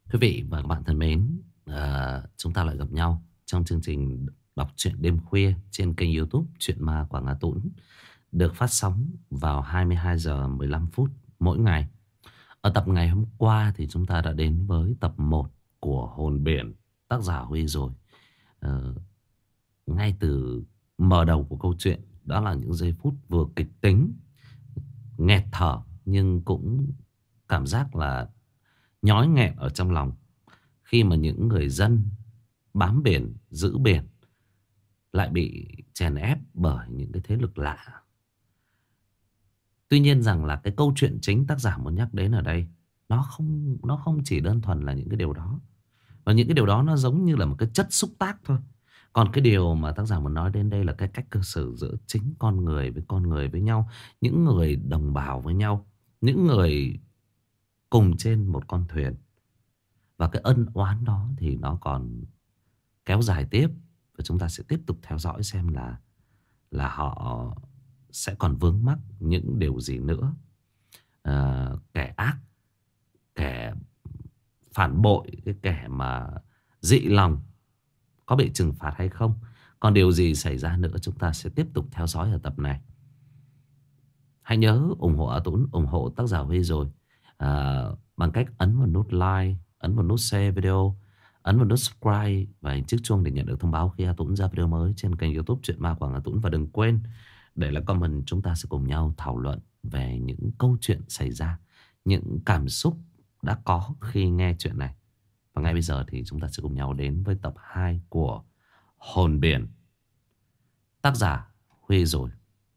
Quý vị và các bạn thân mến, chúng ta lại gặp nhau trong chương trình đọc truyện đêm khuya trên kênh YouTube Truyện Ma Quảng Hà Tũng, được phát sóng vào 22 giờ 15 phút mỗi ngày. Ở tập ngày hôm qua thì chúng ta đã đến với tập 1 của Hồn Biển, tác giả Huy rồi. Ờ, Ngay từ mở đầu của câu chuyện, đó là những giây phút vừa kịch tính, nghẹt thở, nhưng cũng cảm giác là nhói nghẹn ở trong lòng, khi mà những người dân bám biển, giữ biển lại bị chèn ép bởi những cái thế lực lạ. Tuy nhiên rằng là cái câu chuyện chính tác giả muốn nhắc đến ở đây, nó không chỉ đơn thuần là những cái điều đó. Và những cái điều đó nó giống như là một cái chất xúc tác thôi. Còn cái điều mà tác giả muốn nói đến đây là cái cách cư xử giữa chính con người với nhau, những người đồng bào với nhau, những người cùng trên một con thuyền. Và cái ân oán đó thì nó còn kéo dài tiếp. Và chúng ta sẽ tiếp tục theo dõi xem là họ sẽ còn vướng mắc những điều gì nữa. Kẻ ác, kẻ phản bội, cái kẻ mà dị lòng có bị trừng phạt hay không. Còn điều gì xảy ra nữa chúng ta sẽ tiếp tục theo dõi ở tập này. Hãy nhớ ủng hộ A Tũng, ủng hộ tác giả Huy rồi, bằng cách ấn vào nút like, ấn vào nút share video, ấn vào nút subscribe và hình chiếc chuông để nhận được thông báo khi A Tũng ra video mới trên kênh YouTube Truyện Ma Quảng Hà Tũng. Và đừng quên để lại comment, chúng ta sẽ cùng nhau thảo luận về những câu chuyện xảy ra, những cảm xúc đã có khi nghe chuyện này. Và ngay bây giờ thì chúng ta sẽ cùng nhau đến với tập 2 của Hồn Biển, tác giả Huy rồi.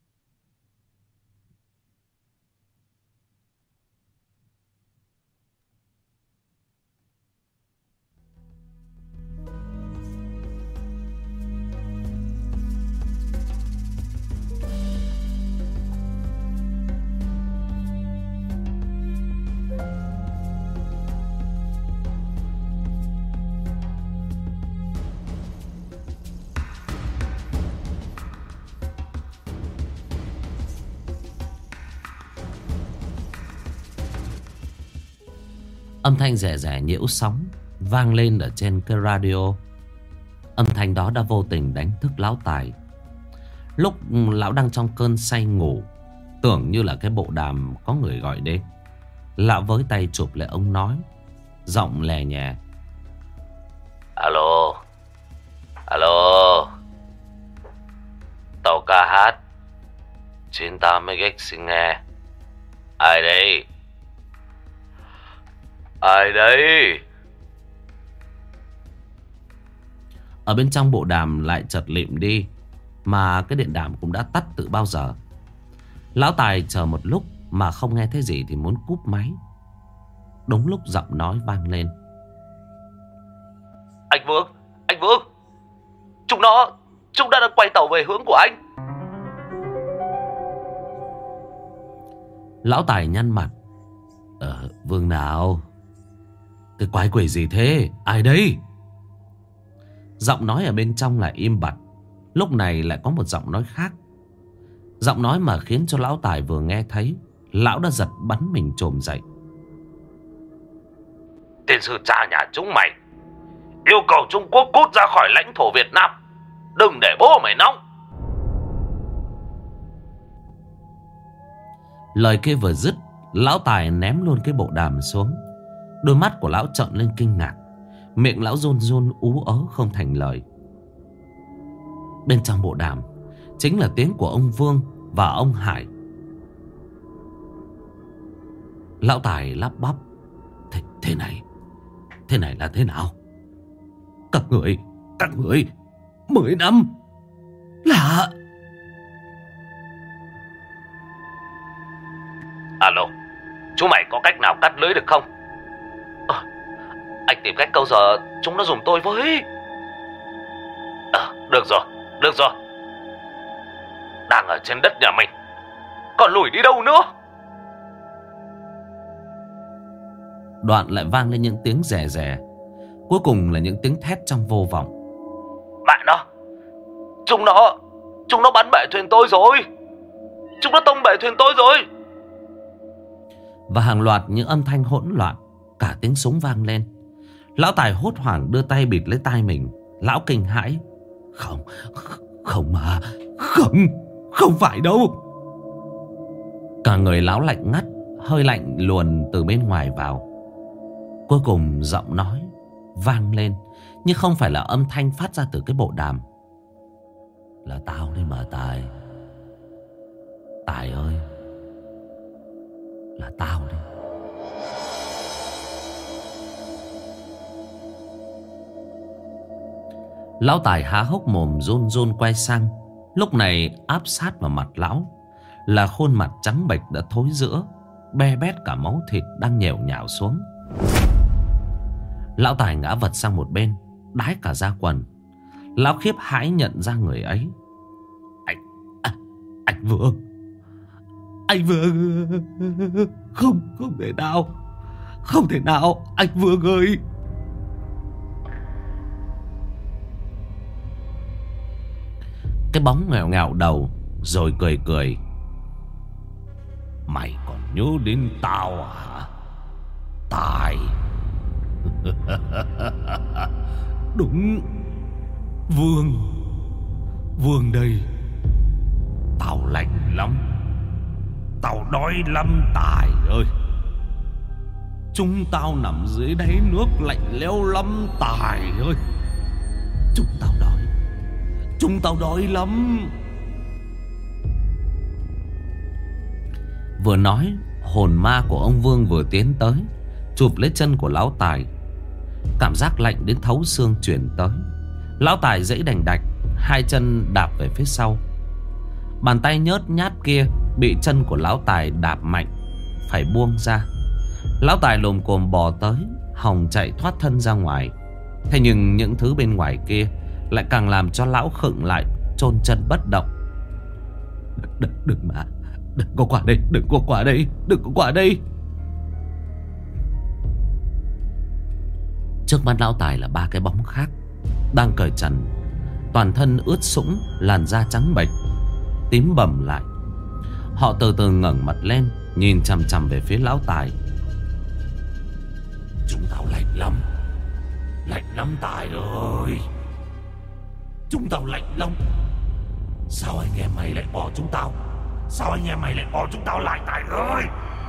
Âm thanh rẻ rẻ nhiễu sóng vang lên ở trên cái radio. Âm thanh đó đã vô tình đánh thức lão Tài. Lúc lão đang trong cơn say ngủ, tưởng như là cái bộ đàm có người gọi đến. Lão với tay chụp lại ông nói, giọng lè nhẹ: "Alo, alo, tàu KH 98MX xin nghe. Ai đây? Ai đấy?" Ở bên trong bộ đàm lại chợt lịm đi, mà cái điện đàm cũng đã tắt từ bao giờ. Lão Tài chờ một lúc mà không nghe thấy gì thì muốn cúp máy. Đúng lúc giọng nói vang lên: "Anh Vương, chúng đã quay tàu về hướng của anh." Lão Tài nhăn mặt: Vương nào? Cái quái quỷ gì thế? Ai đấy?" Giọng nói ở bên trong lại im bặt. Lúc này lại có một giọng nói khác. Giọng nói mà khiến cho lão Tài vừa nghe thấy, lão đã giật bắn mình chồm dậy. "Tên sư cha nhà chúng mày yêu cầu Trung Quốc cút ra khỏi lãnh thổ Việt Nam, đừng để bố mày nóng." Lời kia vừa dứt, lão Tài ném luôn cái bộ đàm xuống. Đôi mắt của lão trợn lên kinh ngạc, miệng lão run run ú ớ không thành lời. Bên trong bộ đàm chính là tiếng của ông Vương và ông Hải. Lão Tài lắp bắp: Thế này là thế nào? Các người 10 năm là... Alo, chúng mày có cách nào cắt lưới được không? Anh tìm cách câu giờ chúng nó dùng tôi với. Được rồi. Đang ở trên đất nhà mình, còn lùi đi đâu nữa? Đoạn lại vang lên những tiếng rè rè. Cuối cùng là những tiếng thét trong vô vọng: "Mẹ nó, chúng nó bắn bệ thuyền tôi rồi. Chúng nó tông bệ thuyền tôi rồi." Và hàng loạt những âm thanh hỗn loạn, cả tiếng súng vang lên. Lão Tài hốt hoảng đưa tay bịt lấy tai mình. Lão kinh hãi. Không, không mà, không, không phải đâu. Cả người lão lạnh ngắt, hơi lạnh luồn từ bên ngoài vào. Cuối cùng giọng nói vang lên, nhưng không phải là âm thanh phát ra từ cái bộ đàm. Là tao đấy mà Tài. Tài ơi, là tao đấy. Lão Tài há hốc mồm run run quay sang. Lúc này áp sát vào mặt lão là khuôn mặt trắng bệch đã thối rữa, be bét cả máu thịt đang nhèo nhào xuống. Lão Tài ngã vật sang một bên, đái cả da quần. Lão khiếp hãi nhận ra người ấy. Anh Vương. Anh Vương. Không thể nào. Không thể nào. Anh Vương ơi. Cái bóng nghèo ngạo đầu rồi cười cười. Mày còn nhớ đến tao hả, Tài? Đúng, Vương đây. Tao lạnh lắm, tao đói lắm Tài ơi. Chúng tao nằm dưới đáy nước lạnh lẽo lắm Tài ơi. Chúng tao đói lắm. Vừa nói, hồn ma của ông Vương vừa tiến tới, chụp lấy chân của lão Tài. Cảm giác lạnh đến thấu xương truyền tới. Lão Tài giãy đành đạch, hai chân đạp về phía sau. Bàn tay nhớt nhát kia bị chân của lão Tài đạp mạnh, phải buông ra. Lão Tài lồm cồm bò tới, hòng chạy thoát thân ra ngoài. Thế nhưng những thứ bên ngoài kia lại càng làm cho lão khựng lại, chôn chân bất động. Đừng mà, đừng có qua đây, đừng có qua đây, đừng có qua đây. Trước mắt lão Tài là ba cái bóng khác, đang cởi trần, toàn thân ướt sũng, làn da trắng bệch, tím bầm lại. Họ từ từ ngẩng mặt lên, nhìn chằm chằm về phía lão Tài. Chúng tao lạnh lắm Tài ơi. Chúng tao lạnh lắm. Sao anh em mày lại bỏ chúng tao? Sao anh em mày lại bỏ chúng tao lại Tài ơi?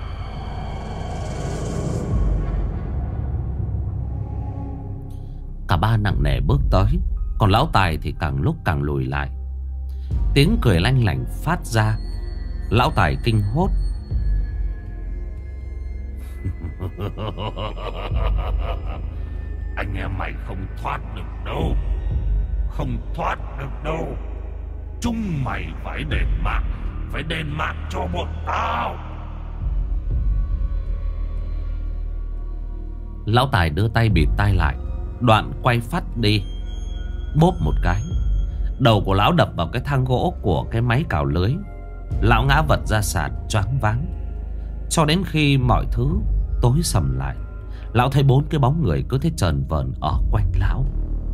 Cả ba nặng nề bước tới, còn lão Tài thì càng lúc càng lùi lại. Tiếng cười lanh lảnh phát ra. Lão Tài kinh hốt. Anh em mày không thoát được đâu. Không thoát được đâu. Chúng mày phải đền mạng. Phải đền mạng cho bọn tao. Lão Tài đưa tay bịt tai lại, đoạn quay phát đi. Bốp một cái, đầu của lão đập vào cái thang gỗ của cái máy cào lưới. Lão ngã vật ra sàn choáng váng. Cho đến khi mọi thứ tối sầm lại, lão thấy bốn cái bóng người cứ thế trờn vờn ở quanh lão.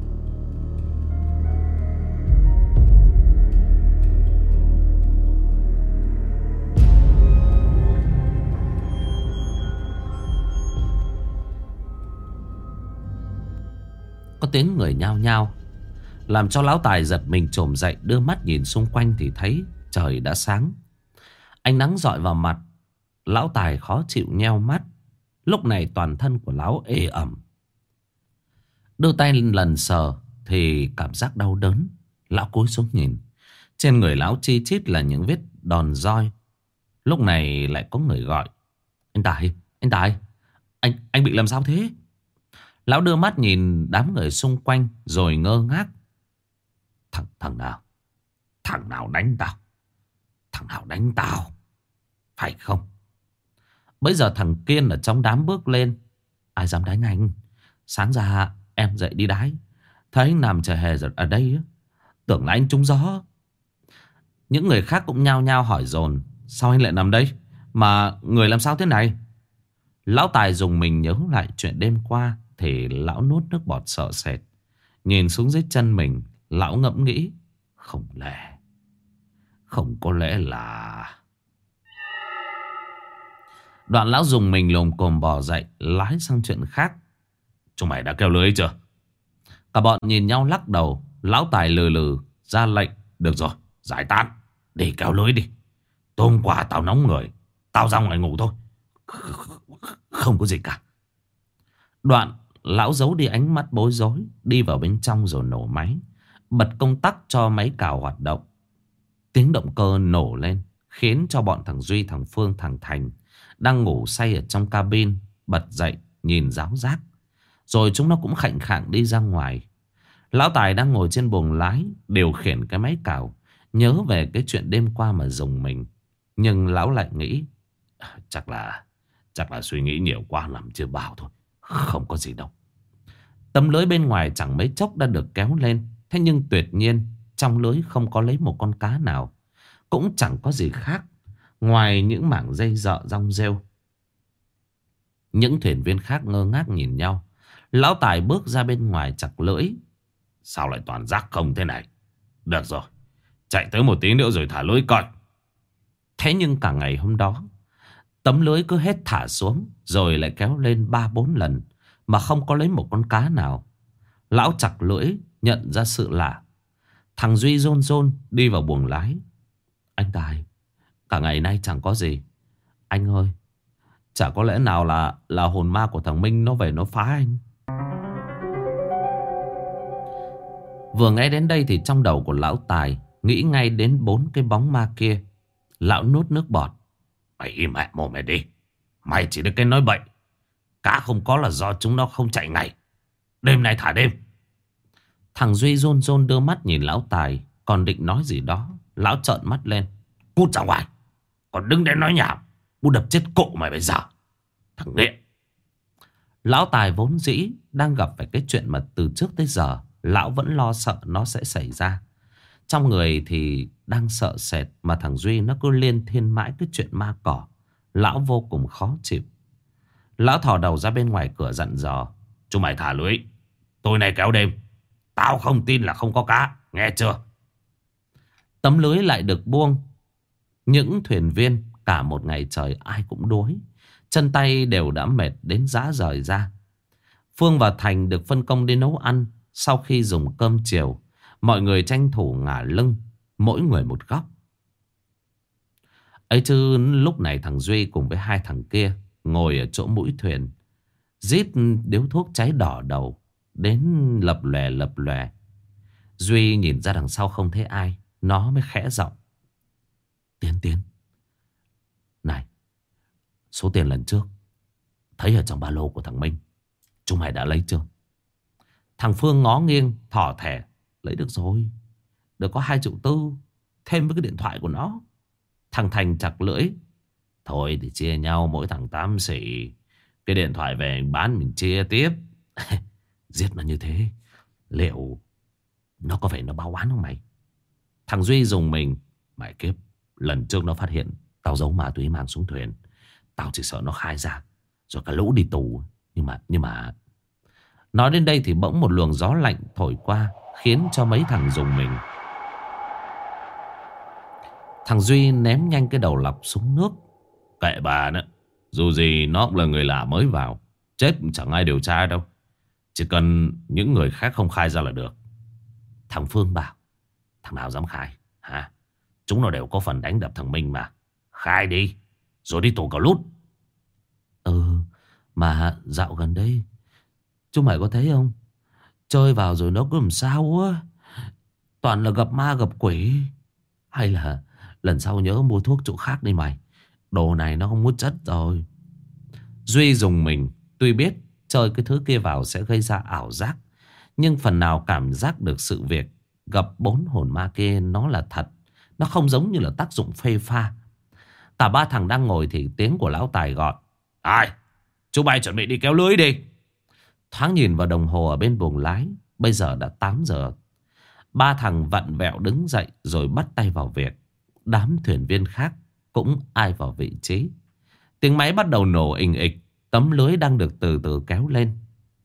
Có tiếng người nhao nhao, làm cho lão Tài giật mình chồm dậy, đưa mắt nhìn xung quanh thì thấy trời đã sáng. Ánh nắng rọi vào mặt, lão Tài khó chịu nheo mắt. Lúc này toàn thân của lão ê ẩm. Đưa tay lần sờ thì cảm giác đau đớn. Lão cúi xuống nhìn, trên người lão chi chít là những vết đòn roi. Lúc này lại có người gọi. Anh Tài, anh bị làm sao thế? Lão đưa mắt nhìn đám người xung quanh rồi ngơ ngác. Thằng nào đánh tao? Phải không? Bây giờ thằng Kiên ở trong đám bước lên. Ai dám đánh anh? Sáng ra em dậy đi đái, thấy anh nằm chờ hè ở đây, tưởng là anh trúng gió. Những người khác cũng nhao nhao hỏi dồn. Sao anh lại nằm đây? Mà người làm sao thế này? Lão Tài dùng mình nhớ lại chuyện đêm qua thì lão nuốt nước bọt sợ sệt. Nhìn xuống dưới chân mình, lão ngẫm nghĩ. Không có lẽ là... Đoạn lão dùng mình lồm cồm bò dậy, lái sang chuyện khác. Chúng mày đã kéo lưới chưa? Cả bọn nhìn nhau lắc đầu. Lão Tài lừ lừ ra lệnh. Được rồi, giải tán, đi kéo lưới đi. Tối hôm qua tao nóng người, tao ra ngoài ngủ thôi. Không có gì cả. Đoạn lão giấu đi ánh mắt bối rối, đi vào bên trong rồi nổ máy. Bật công tắc cho máy cào hoạt động. Tiếng động cơ nổ lên khiến cho bọn thằng Duy, thằng Phương, thằng Thành đang ngủ say ở trong cabin bật dậy nhìn ráo rác. Rồi chúng nó cũng khạnh khạng đi ra ngoài. Lão Tài đang ngồi trên buồng lái điều khiển cái máy cào, nhớ về cái chuyện đêm qua mà rùng mình. Nhưng lão lại nghĩ chắc là suy nghĩ nhiều quá làm chưa bao thôi. Không có gì đâu. Tấm lưới bên ngoài chẳng mấy chốc đã được kéo lên. Thế nhưng tuyệt nhiên trong lưới không có lấy một con cá nào. Cũng chẳng có gì khác ngoài những mảng dây dợ rong rêu. Những thuyền viên khác ngơ ngác nhìn nhau. Lão Tài bước ra bên ngoài chặt lưỡi. Sao lại toàn rác không thế này? Được rồi, chạy tới một tí nữa rồi thả lưới coi. Thế nhưng cả ngày hôm đó tấm lưới cứ hết thả xuống rồi lại kéo lên 3-4 lần mà không có lấy một con cá nào. Lão chặt lưỡi nhận ra sự lạ. Thằng Duy rôn rôn đi vào buồng lái. Anh Tài, cả ngày nay chẳng có gì. Anh ơi, chả có lẽ nào là hồn ma của thằng Minh nó về nó phá anh. Vừa nghe đến đây thì trong đầu của lão Tài nghĩ ngay đến 4 cái bóng ma kia. Lão nuốt nước bọt. Mày im mẹ mồm mày đi. Mày chỉ được cái nói bậy. Cá không có là do chúng nó không chạy ngày. Đêm nay thả đêm. Thằng Duy rôn rôn đưa mắt nhìn lão Tài, còn định nói gì đó. Lão trợn mắt lên. Cút ra ngoài. Còn đứng đến nói nhảm. Bố đập chết cộ mày bây giờ. Thằng nghiện. Lão Tài vốn dĩ đang gặp phải cái chuyện mà từ trước tới giờ lão vẫn lo sợ nó sẽ xảy ra. Trong người thì đang sợ sệt, mà thằng Duy nó cứ liên thiên mãi cái chuyện ma cỏ. Lão vô cùng khó chịu. Lão thò đầu ra bên ngoài cửa dặn dò. Chúng mày thả lưới, tối nay kéo đêm. Tao không tin là không có cá, nghe chưa? Tấm lưới lại được buông. Những thuyền viên cả một ngày trời ai cũng đuối. Chân tay đều đã mệt đến rã rời ra. Phương và Thành được phân công đi nấu ăn. Sau khi dùng cơm chiều, mọi người tranh thủ ngả lưng, mỗi người một góc. Ấy chứ lúc này thằng Duy cùng với 2 thằng kia ngồi ở chỗ mũi thuyền, rít điếu thuốc cháy đỏ đầu, đến lập lòe. Duy nhìn ra đằng sau không thấy ai, nó mới khẽ giọng. Tiến. Này, số tiền lần trước thấy ở trong ba lô của thằng Minh, chúng mày đã lấy chưa? Thằng Phương ngó nghiêng thỏ thẻ. Lấy được rồi, được có 2,4 triệu, thêm với cái điện thoại của nó. Thằng Thành chặt lưỡi. Thôi thì chia nhau mỗi thằng 8 xỉ. Cái điện thoại về bán mình chia tiếp. Giết nó như thế, liệu nó có phải nó báo oán không mày? Thằng Duy dùng mình. Mày kiếp, lần trước nó phát hiện tao giấu ma túy mang xuống thuyền, tao chỉ sợ nó khai ra rồi cả lũ đi tù. Nhưng mà nói đến đây thì bỗng một luồng gió lạnh thổi qua, khiến cho mấy thằng dùng mình. Thằng Duy ném nhanh cái đầu lọc xuống nước. Kệ bà nữa, dù gì nó cũng là người lạ mới vào, chết chẳng ai điều tra đâu. Chỉ cần những người khác không khai ra là được. Thằng Phương bảo. Thằng nào dám khai hả? Chúng nó đều có phần đánh đập thằng Minh mà. Khai đi, rồi đi tù cả lút. Mà dạo gần đây chúng mày có thấy không, chơi vào rồi nó cứ làm sao á, toàn là gặp ma gặp quỷ. Hay là lần sau nhớ mua thuốc chỗ khác đi mày, đồ này nó không hút chất rồi. Duy dùng mình. Tuy biết chơi cái thứ kia vào sẽ gây ra ảo giác, nhưng phần nào cảm giác được sự việc gặp 4 hồn ma kia nó là thật. Nó không giống như là tác dụng phê pha. Cả 3 thằng đang ngồi thì tiếng của lão Tài gọi. Ai, chú bay chuẩn bị đi kéo lưới đi. Thoáng nhìn vào đồng hồ ở bên buồng lái, bây giờ đã 8 giờ. 3 thằng vặn vẹo đứng dậy rồi bắt tay vào việc. Đám thuyền viên khác cũng ai vào vị trí. Tiếng máy bắt đầu nổ ình ịch. Tấm lưới đang được từ từ kéo lên.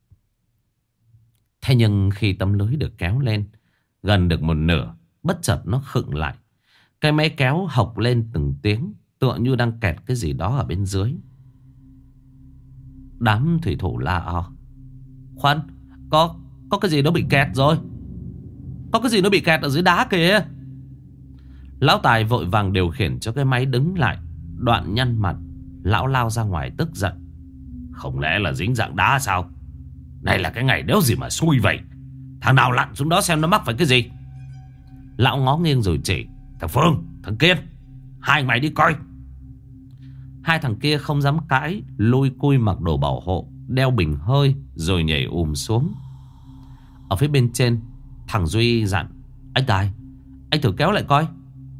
Thế nhưng khi tấm lưới được kéo lên gần được một nửa, bất chợt nó khựng lại. Cái máy kéo hộc lên từng tiếng, tựa như đang kẹt cái gì đó ở bên dưới. Đám thủy thủ la o. Khoan, có cái gì nó bị kẹt rồi. Có cái gì nó bị kẹt ở dưới đá kìa. Lão Tài vội vàng điều khiển cho cái máy đứng lại. Đoạn nhăn mặt, lão lao ra ngoài tức giận. Không lẽ là dính dạng đá sao? Này là cái ngày đéo gì mà xui vậy. Thằng nào lặn xuống đó xem nó mắc phải cái gì. Lão ngó nghiêng rồi chỉ. Thằng Phương, thằng Kiên, hai anh mày đi coi. Hai thằng kia không dám cãi, lôi cui mặc đồ bảo hộ, đeo bình hơi rồi nhảy xuống. Ở phía bên trên, thằng Duy dặn: Anh Tài, anh thử kéo lại coi.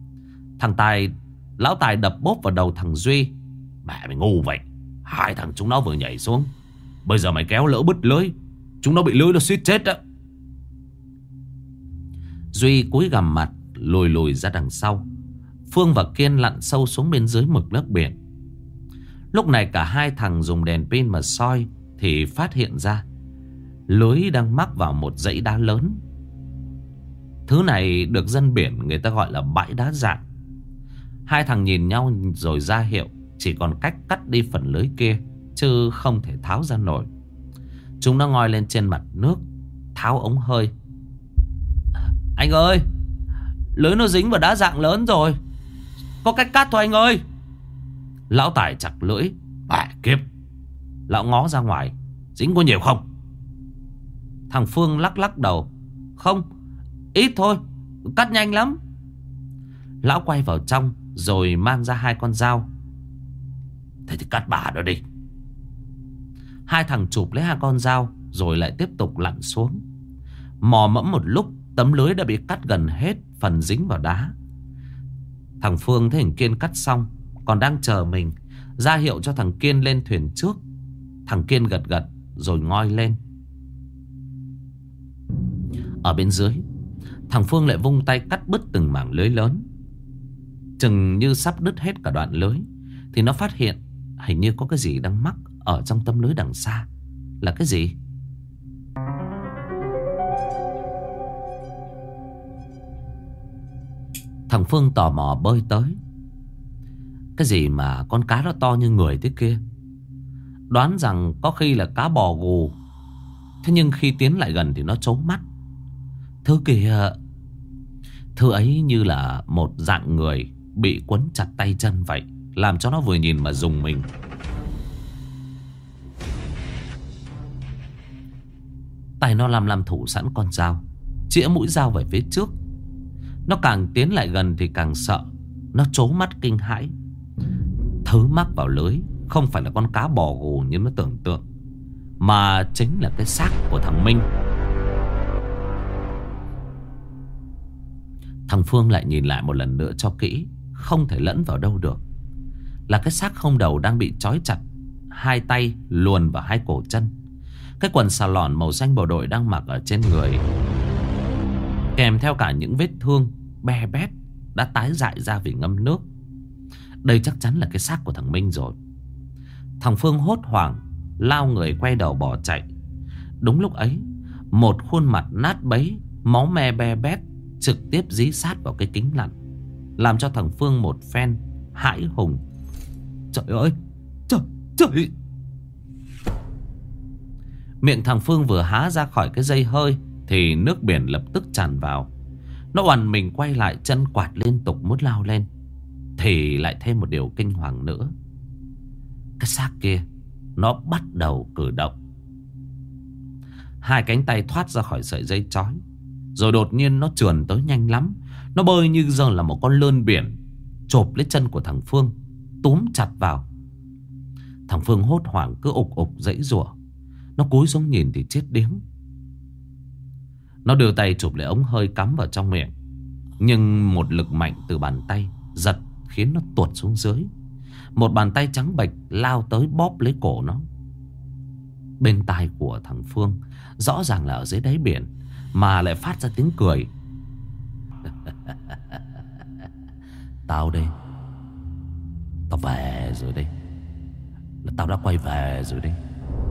Lão Tài đập bốp vào đầu thằng Duy. Mẹ mày ngu vậy. Hai thằng chúng nó vừa nhảy xuống, bây giờ mày kéo lỡ bứt lưới, chúng nó bị lưới nó suýt chết đó. Duy cúi gằm mặt, lùi ra đằng sau. Phương và Kiên lặn sâu xuống bên dưới mực nước biển. Lúc này cả hai thằng dùng đèn pin mà soi thì phát hiện ra lưới đang mắc vào một dãy đá lớn. Thứ này được dân biển người ta gọi là bãi đá dạng. Hai thằng nhìn nhau rồi ra hiệu chỉ còn cách cắt đi phần lưới kia, chứ không thể tháo ra nổi. Chúng nó ngoi lên trên mặt nước, tháo ống hơi. Anh ơi, lưới nó dính vào đá dạng lớn rồi, có cách cắt thôi anh ơi. Lão Tài chặt lưỡi. Kiếp. Lão ngó ra ngoài. Dính có nhiều không? Thằng Phương lắc đầu. Không, ít thôi, cắt nhanh lắm. Lão quay vào trong rồi mang ra hai con dao. Thế thì cắt bả nó đi. Hai thằng chụp lấy hai con dao rồi lại tiếp tục lặn xuống. Mò mẫm một lúc, tấm lưới đã bị cắt gần hết phần dính vào đá. Thằng Phương thấy thằng Kiên cắt xong, còn đang chờ mình, ra hiệu cho thằng Kiên lên thuyền trước. Thằng Kiên gật rồi ngoi lên. Ở bên dưới, thằng Phương lại vung tay cắt bứt từng mảng lưới lớn. Chừng như sắp đứt hết cả đoạn lưới thì nó phát hiện hình như có cái gì đang mắc ở trong tấm lưới đằng xa. Là cái gì? Thằng Phương tò mò bơi tới. Cái gì mà con cá nó to như người thế kia? Đoán rằng có khi là cá bò gù. Thế nhưng khi tiến lại gần thì nó trố mắt. Thứ kìa, thứ ấy như là một dạng người bị quấn chặt tay chân vậy, làm cho nó vừa nhìn mà rùng mình. Tay nó làm thủ sẵn con dao, chĩa mũi dao về phía trước. Nó càng tiến lại gần thì càng sợ. Nó trố mắt kinh hãi. Thứ mắc vào lưới không phải là con cá bò gù như nó tưởng tượng, mà chính là cái xác của thằng Minh. Thằng Phương lại nhìn lại một lần nữa cho kỹ. Không thể lẫn vào đâu được. Là cái xác không đầu đang bị trói chặt, hai tay luồn vào hai cổ chân. Cái quần xà lòn màu xanh bộ đội đang mặc ở trên người, kèm theo cả những vết thương be bét đã tái dại ra vì ngâm nước. Đây chắc chắn là cái xác của thằng Minh rồi. Thằng Phương hốt hoảng lao người quay đầu bỏ chạy. Đúng lúc ấy, một khuôn mặt nát bấy, máu me be bét trực tiếp dí sát vào cái kính lặn, làm cho thằng Phương một phen hãi hùng. Trời ơi, trời. Miệng thằng Phương vừa há ra khỏi cái dây hơi thì nước biển lập tức tràn vào. Nó oằn mình quay lại, chân quạt liên tục muốn lao lên. Thì lại thêm một điều kinh hoàng nữa. Cái xác kia nó bắt đầu cử động. Hai cánh tay thoát ra khỏi sợi dây trói, rồi đột nhiên nó trườn tới nhanh lắm. Nó bơi như giờ là một con lươn biển, chộp lấy chân của thằng Phương, túm chặt vào. Thằng Phương hốt hoảng cứ ục ục giãy giụa. Nó cúi xuống nhìn thì chết điếng. Nó đưa tay chụp lấy ống hơi cắm vào trong miệng, nhưng một lực mạnh từ bàn tay giật khiến nó tuột xuống dưới. Một bàn tay trắng bệch lao tới bóp lấy cổ nó. Bên tai của thằng Phương rõ ràng là ở dưới đáy biển mà lại phát ra tiếng cười. Tao đây, tao về rồi đây. Tao đã quay về rồi đây.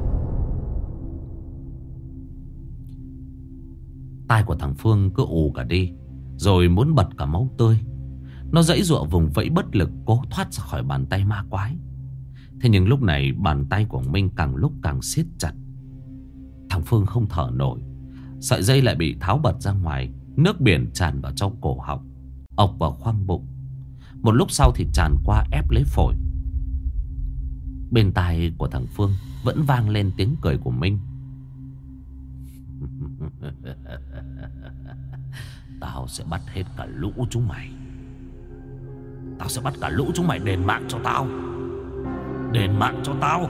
Tai của thằng Phương cứ ù cả đi, rồi muốn bật cả máu tươi. Nó giãy giụa vùng vẫy bất lực cố thoát ra khỏi bàn tay ma quái. Thế nhưng lúc này bàn tay của Minh càng lúc càng siết chặt. Thằng Phương không thở nổi. Sợi dây lại bị tháo bật ra ngoài. Nước biển tràn vào trong cổ họng, ộc vào khoang bụng. Một lúc sau thì tràn qua ép lấy phổi. Bên tai của thằng Phương vẫn vang lên tiếng cười của Minh. Tao sẽ bắt hết cả lũ chúng mày. Tao sẽ bắt cả lũ chúng mày đền mạng cho tao. Đền mạng cho tao.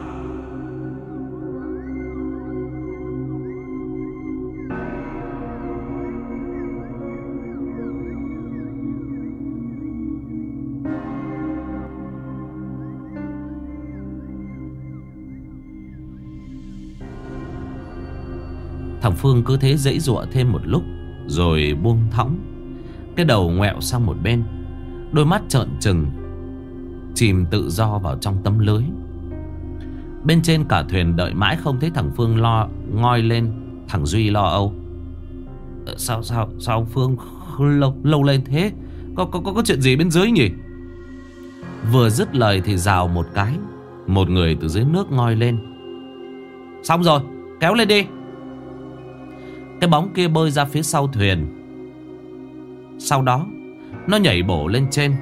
Thằng Phương cứ thế giãy giụa thêm một lúc rồi buông thõng. Cái đầu ngoẹo sang một bên, đôi mắt trợn trừng, chìm tự do vào trong tấm lưới. Bên trên cả thuyền đợi mãi không thấy thằng Phương ngoi lên. Thằng Duy lo âu. Sao ông Phương lâu lên thế? Có chuyện gì bên dưới nhỉ? Vừa dứt lời thì rào một cái, một người từ dưới nước ngoi lên. Xong rồi, kéo lên đi. Cái bóng kia bơi ra phía sau thuyền. Sau đó nó nhảy bổ lên trên.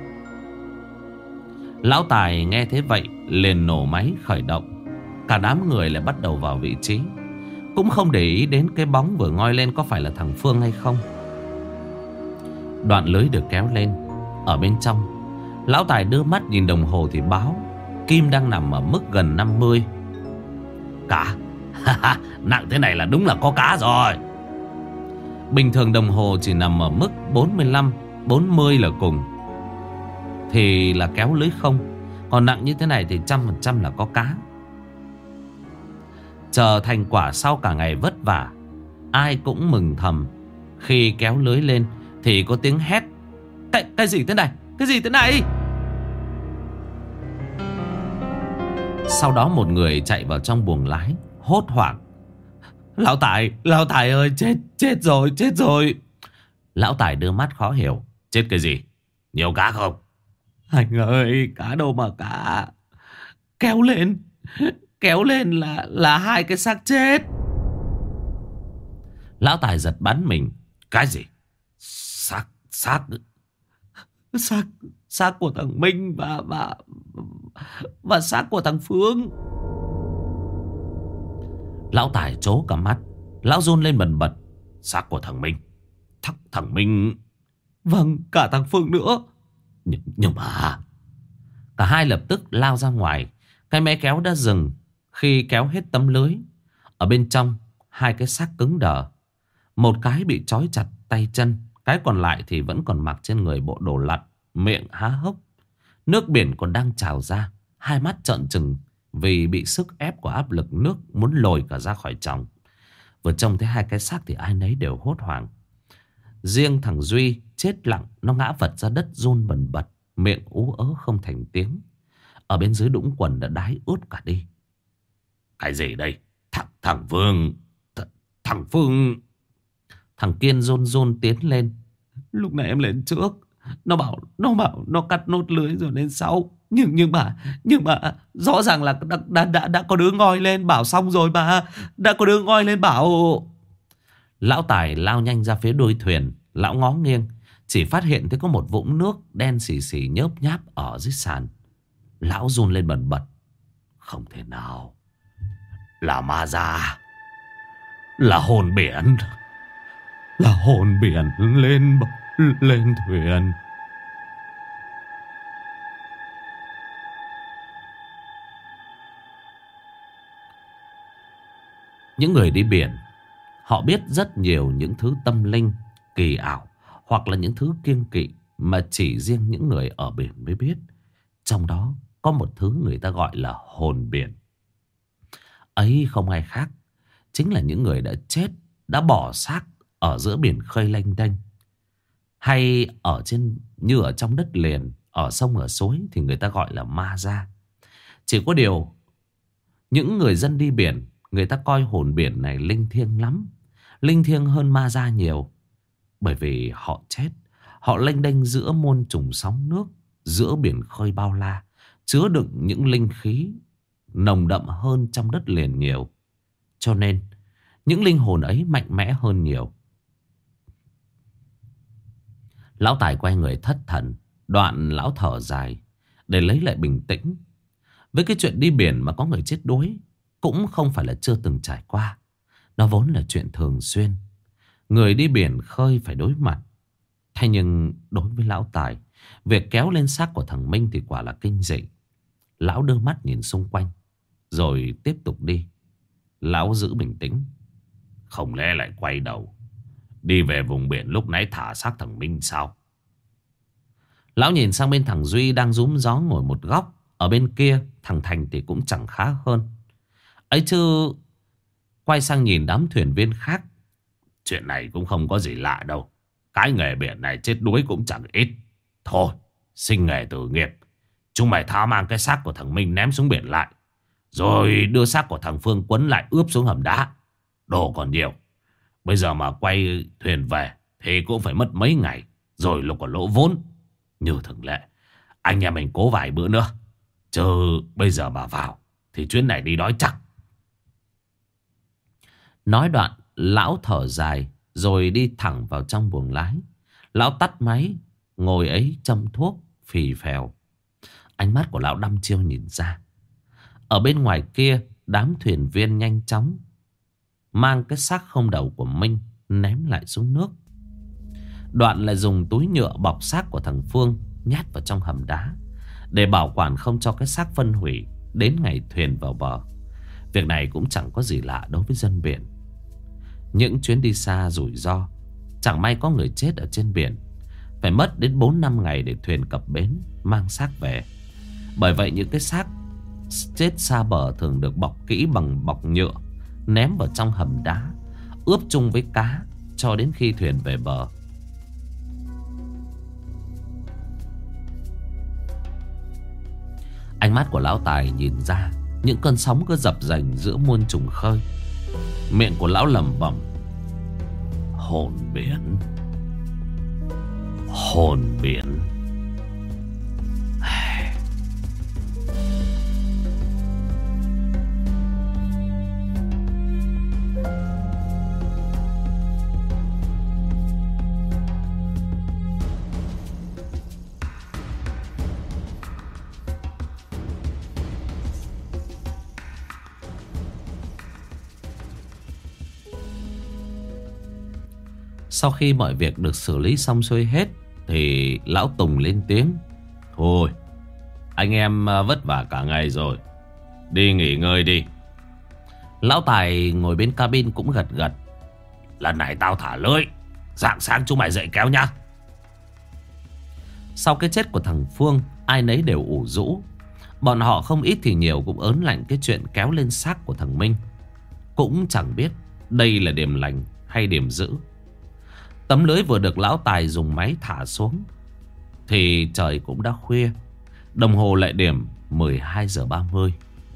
Lão Tài nghe thế vậy liền nổ máy khởi động. Cả đám người lại bắt đầu vào vị trí, cũng không để ý đến cái bóng vừa ngoi lên có phải là thằng Phương hay không. Đoạn lưới được kéo lên. Ở bên trong, Lão Tài đưa mắt nhìn đồng hồ thì báo kim đang nằm ở mức gần 50. Cá. Nặng thế này là đúng là có cá rồi. Bình thường đồng hồ chỉ nằm ở mức 45, 40 là cùng, thì là kéo lưới không. Còn nặng như thế này thì 100% là có cá. Chờ thành quả sau cả ngày vất vả, ai cũng mừng thầm. Khi kéo lưới lên thì có tiếng hét. Cái gì thế này? Cái gì thế này? Sau đó một người chạy vào trong buồng lái hốt hoảng. Lão Tài ơi, chết rồi. Lão Tài đưa mắt khó hiểu. Chết cái gì? Nhiều cá không? Anh ơi, cá đâu mà cá. Kéo lên là hai cái xác chết. Lão Tài giật bắn mình. Cái gì? Xác của thằng Minh và xác của thằng Phương. Lão Tài trố cả mắt. Lão run lên bần bật. Xác của thằng Minh? Thằng Minh? Vâng, cả thằng Phương nữa. Nhưng mà... Cả hai lập tức lao ra ngoài. Cái máy kéo đã dừng khi kéo hết tấm lưới. Ở bên trong, hai cái xác cứng đờ. Một cái bị trói chặt tay chân, cái còn lại thì vẫn còn mặc trên người bộ đồ lặn, miệng há hốc. Nước biển còn đang trào ra. Hai mắt trợn trừng vì bị sức ép của áp lực nước muốn lồi cả ra khỏi chồng. Vừa trông thấy hai cái xác thì ai nấy đều hốt hoảng. Riêng thằng Duy chết lặng. Nó ngã vật ra đất run bần bật, miệng ú ớ không thành tiếng. Ở bên dưới đũng quần đã đái ướt cả đi. Cái gì đây? Thằng Phương. Thằng Phương. Thằng Kiên run tiến lên. Lúc này em lên trước. Nó bảo nó cắt nốt lưới rồi lên sau. Nhưng mà rõ ràng là đã có đứa ngoi lên bảo xong rồi mà. Đã có đứa ngoi lên bảo. Lão Tài lao nhanh ra phía đuôi thuyền. Lão ngó nghiêng, chỉ phát hiện thấy có một vũng nước đen xì xì nhớp nháp ở dưới sàn. Lão run lên bần bật. Không thể nào. Là ma già. Là hồn biển. Là hồn biển lên thuyền. Những người đi biển, họ biết rất nhiều những thứ tâm linh, kỳ ảo, hoặc là những thứ kiêng kỵ mà chỉ riêng những người ở biển mới biết. Trong đó có một thứ người ta gọi là hồn biển. Ấy không ai khác, chính là những người đã chết, đã bỏ xác ở giữa biển khơi lênh đênh. Hay ở như ở trong đất liền, ở sông ở suối thì người ta gọi là ma da. Chỉ có điều, những người dân đi biển, người ta coi hồn biển này linh thiêng lắm. Linh thiêng hơn ma da nhiều. Bởi vì họ chết, họ lênh đênh giữa muôn trùng sóng nước, giữa biển khơi bao la, chứa đựng những linh khí nồng đậm hơn trong đất liền nhiều. Cho nên Những linh hồn ấy mạnh mẽ hơn nhiều. Lão Tài quay người thất thần. Đoạn lão thở dài để lấy lại bình tĩnh. Với cái chuyện đi biển mà có người chết đuối cũng không phải là chưa từng trải qua. Nó vốn là chuyện thường xuyên. Người đi biển khơi phải đối mặt. Thế nhưng đối với lão Tài, việc kéo lên xác của thằng Minh thì quả là kinh dị. Lão đưa mắt nhìn xung quanh rồi tiếp tục đi. Lão giữ bình tĩnh. Không lẽ lại quay đầu đi về vùng biển lúc nãy thả xác thằng Minh sao? Lão nhìn sang bên thằng Duy đang rúm gió ngồi một góc. Ở bên kia thằng Thành thì cũng chẳng khá hơn. Ấy chứ quay sang nhìn đám thuyền viên khác. Chuyện này cũng không có gì lạ đâu. Cái nghề biển này chết đuối cũng chẳng ít. Thôi, sinh nghề tử nghiệp. Chúng mày tháo mang cái xác của thằng Minh ném xuống biển lại. Rồi đưa xác của thằng Phương quấn lại ướp xuống hầm đá. Đồ còn nhiều. Bây giờ mà quay thuyền về thì cũng phải mất mấy ngày. Rồi lục còn lỗ vốn. Như thường lệ, anh em mình cố vài bữa nữa. Chứ bây giờ mà vào thì chuyến này đi đói chắc. Nói đoạn, lão thở dài rồi đi thẳng vào trong buồng lái. Lão tắt máy, ngồi ấy châm thuốc, phì phèo. Ánh mắt của lão đăm chiêu nhìn ra. Ở bên ngoài kia, đám thuyền viên nhanh chóng mang cái xác không đầu của Minh ném lại xuống nước. Đoạn lại dùng túi nhựa bọc xác của thằng Phương nhét vào trong hầm đá để bảo quản không cho cái xác phân hủy đến ngày thuyền vào bờ. Việc này cũng chẳng có gì lạ đối với dân biển. Những chuyến đi xa rủi ro, chẳng may có người chết ở trên biển, phải mất đến 4-5 ngày để thuyền cập bến mang xác về. Bởi vậy những cái xác chết xa bờ thường được bọc kỹ bằng bọc nhựa, ném vào trong hầm đá, ướp chung với cá cho đến khi thuyền về bờ. Ánh mắt của lão Tài nhìn ra những cơn sóng cứ dập dềnh giữa muôn trùng khơi. Miệng của lão lẩm bẩm: hồn biển, hồn biển. Sau khi mọi việc được xử lý xong xuôi hết thì lão Tùng lên tiếng: thôi, anh em vất vả cả ngày rồi, đi nghỉ ngơi đi. Lão Tài ngồi bên cabin cũng gật gật: lần này tao thả lưới, rạng sáng chúng mày dậy kéo nhá. Sau cái chết của thằng Phương, ai nấy đều ủ rũ. Bọn họ không ít thì nhiều cũng ớn lạnh cái chuyện kéo lên xác của thằng Minh. Cũng chẳng biết đây là điểm lành hay điểm dữ. Tấm lưới vừa được lão Tài dùng máy thả xuống thì trời cũng đã khuya. Đồng hồ lại điểm 12 giờ 30.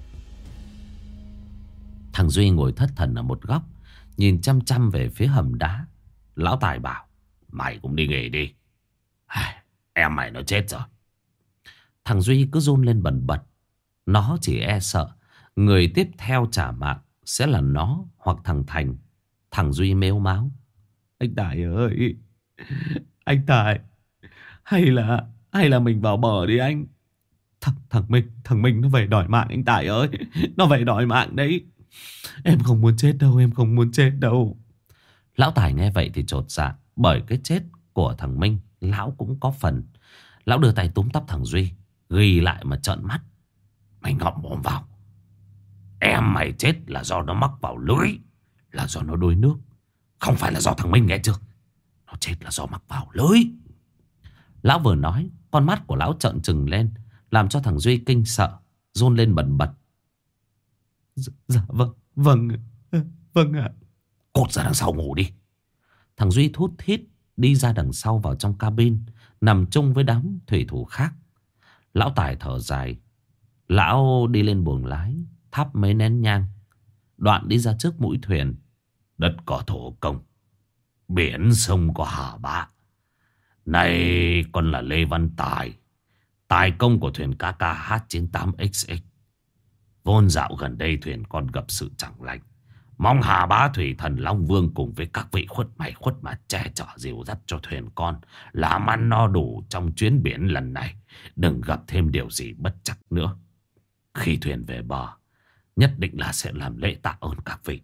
Thằng Duy ngồi thất thần ở một góc, nhìn chăm chăm về phía hầm đá. Lão Tài bảo: mày cũng đi nghỉ đi, em mày nó chết rồi. Thằng Duy cứ run lên bần bật. Nó chỉ e sợ người tiếp theo trả mạng sẽ là nó hoặc thằng Thành. Thằng Duy mếu máo: anh Tài ơi, anh Tài, hay là mình vào bờ đi anh. Thằng Minh nó về đòi mạng anh Tài ơi. Nó về đòi mạng đấy. Em không muốn chết đâu, em không muốn chết đâu. Lão Tài nghe vậy thì chột dạ. Bởi cái chết của thằng Minh lão cũng có phần. Lão đưa tay túm tóc thằng Duy, ghi lại mà trợn mắt: mày ngậm mồm vào. Em mày chết là do nó mắc vào lưới, là do nó đuối nước, không phải là do thằng Minh, nghe chưa? Nó chết là do mắc vào lưới. Lão vừa nói, con mắt của lão trợn trừng lên, làm cho thằng Duy kinh sợ, run lên bần bật: Dạ vâng ạ. Cột ra đằng sau ngủ đi. Thằng Duy thút thít đi ra đằng sau vào trong cabin, nằm chung với đám thủy thủ khác. Lão Tài thở dài. Lão đi lên buồng lái, thắp mấy nén nhang, đoạn đi ra trước mũi thuyền. Đất có thổ công, biển sông có hà bá. Này còn là Lê Văn Tài, tài công của thuyền KKH98XX. Vốn dạo gần đây thuyền con gặp sự chẳng lành, Mong Hà Bá Thủy Thần Long Vương cùng với các vị khuất mày khuất mà che chở dìu dắt cho thuyền con làm ăn no đủ trong chuyến biển lần này. Đừng gặp thêm điều gì bất trắc nữa. Khi thuyền về bờ, nhất định là sẽ làm lễ tạ ơn các vị.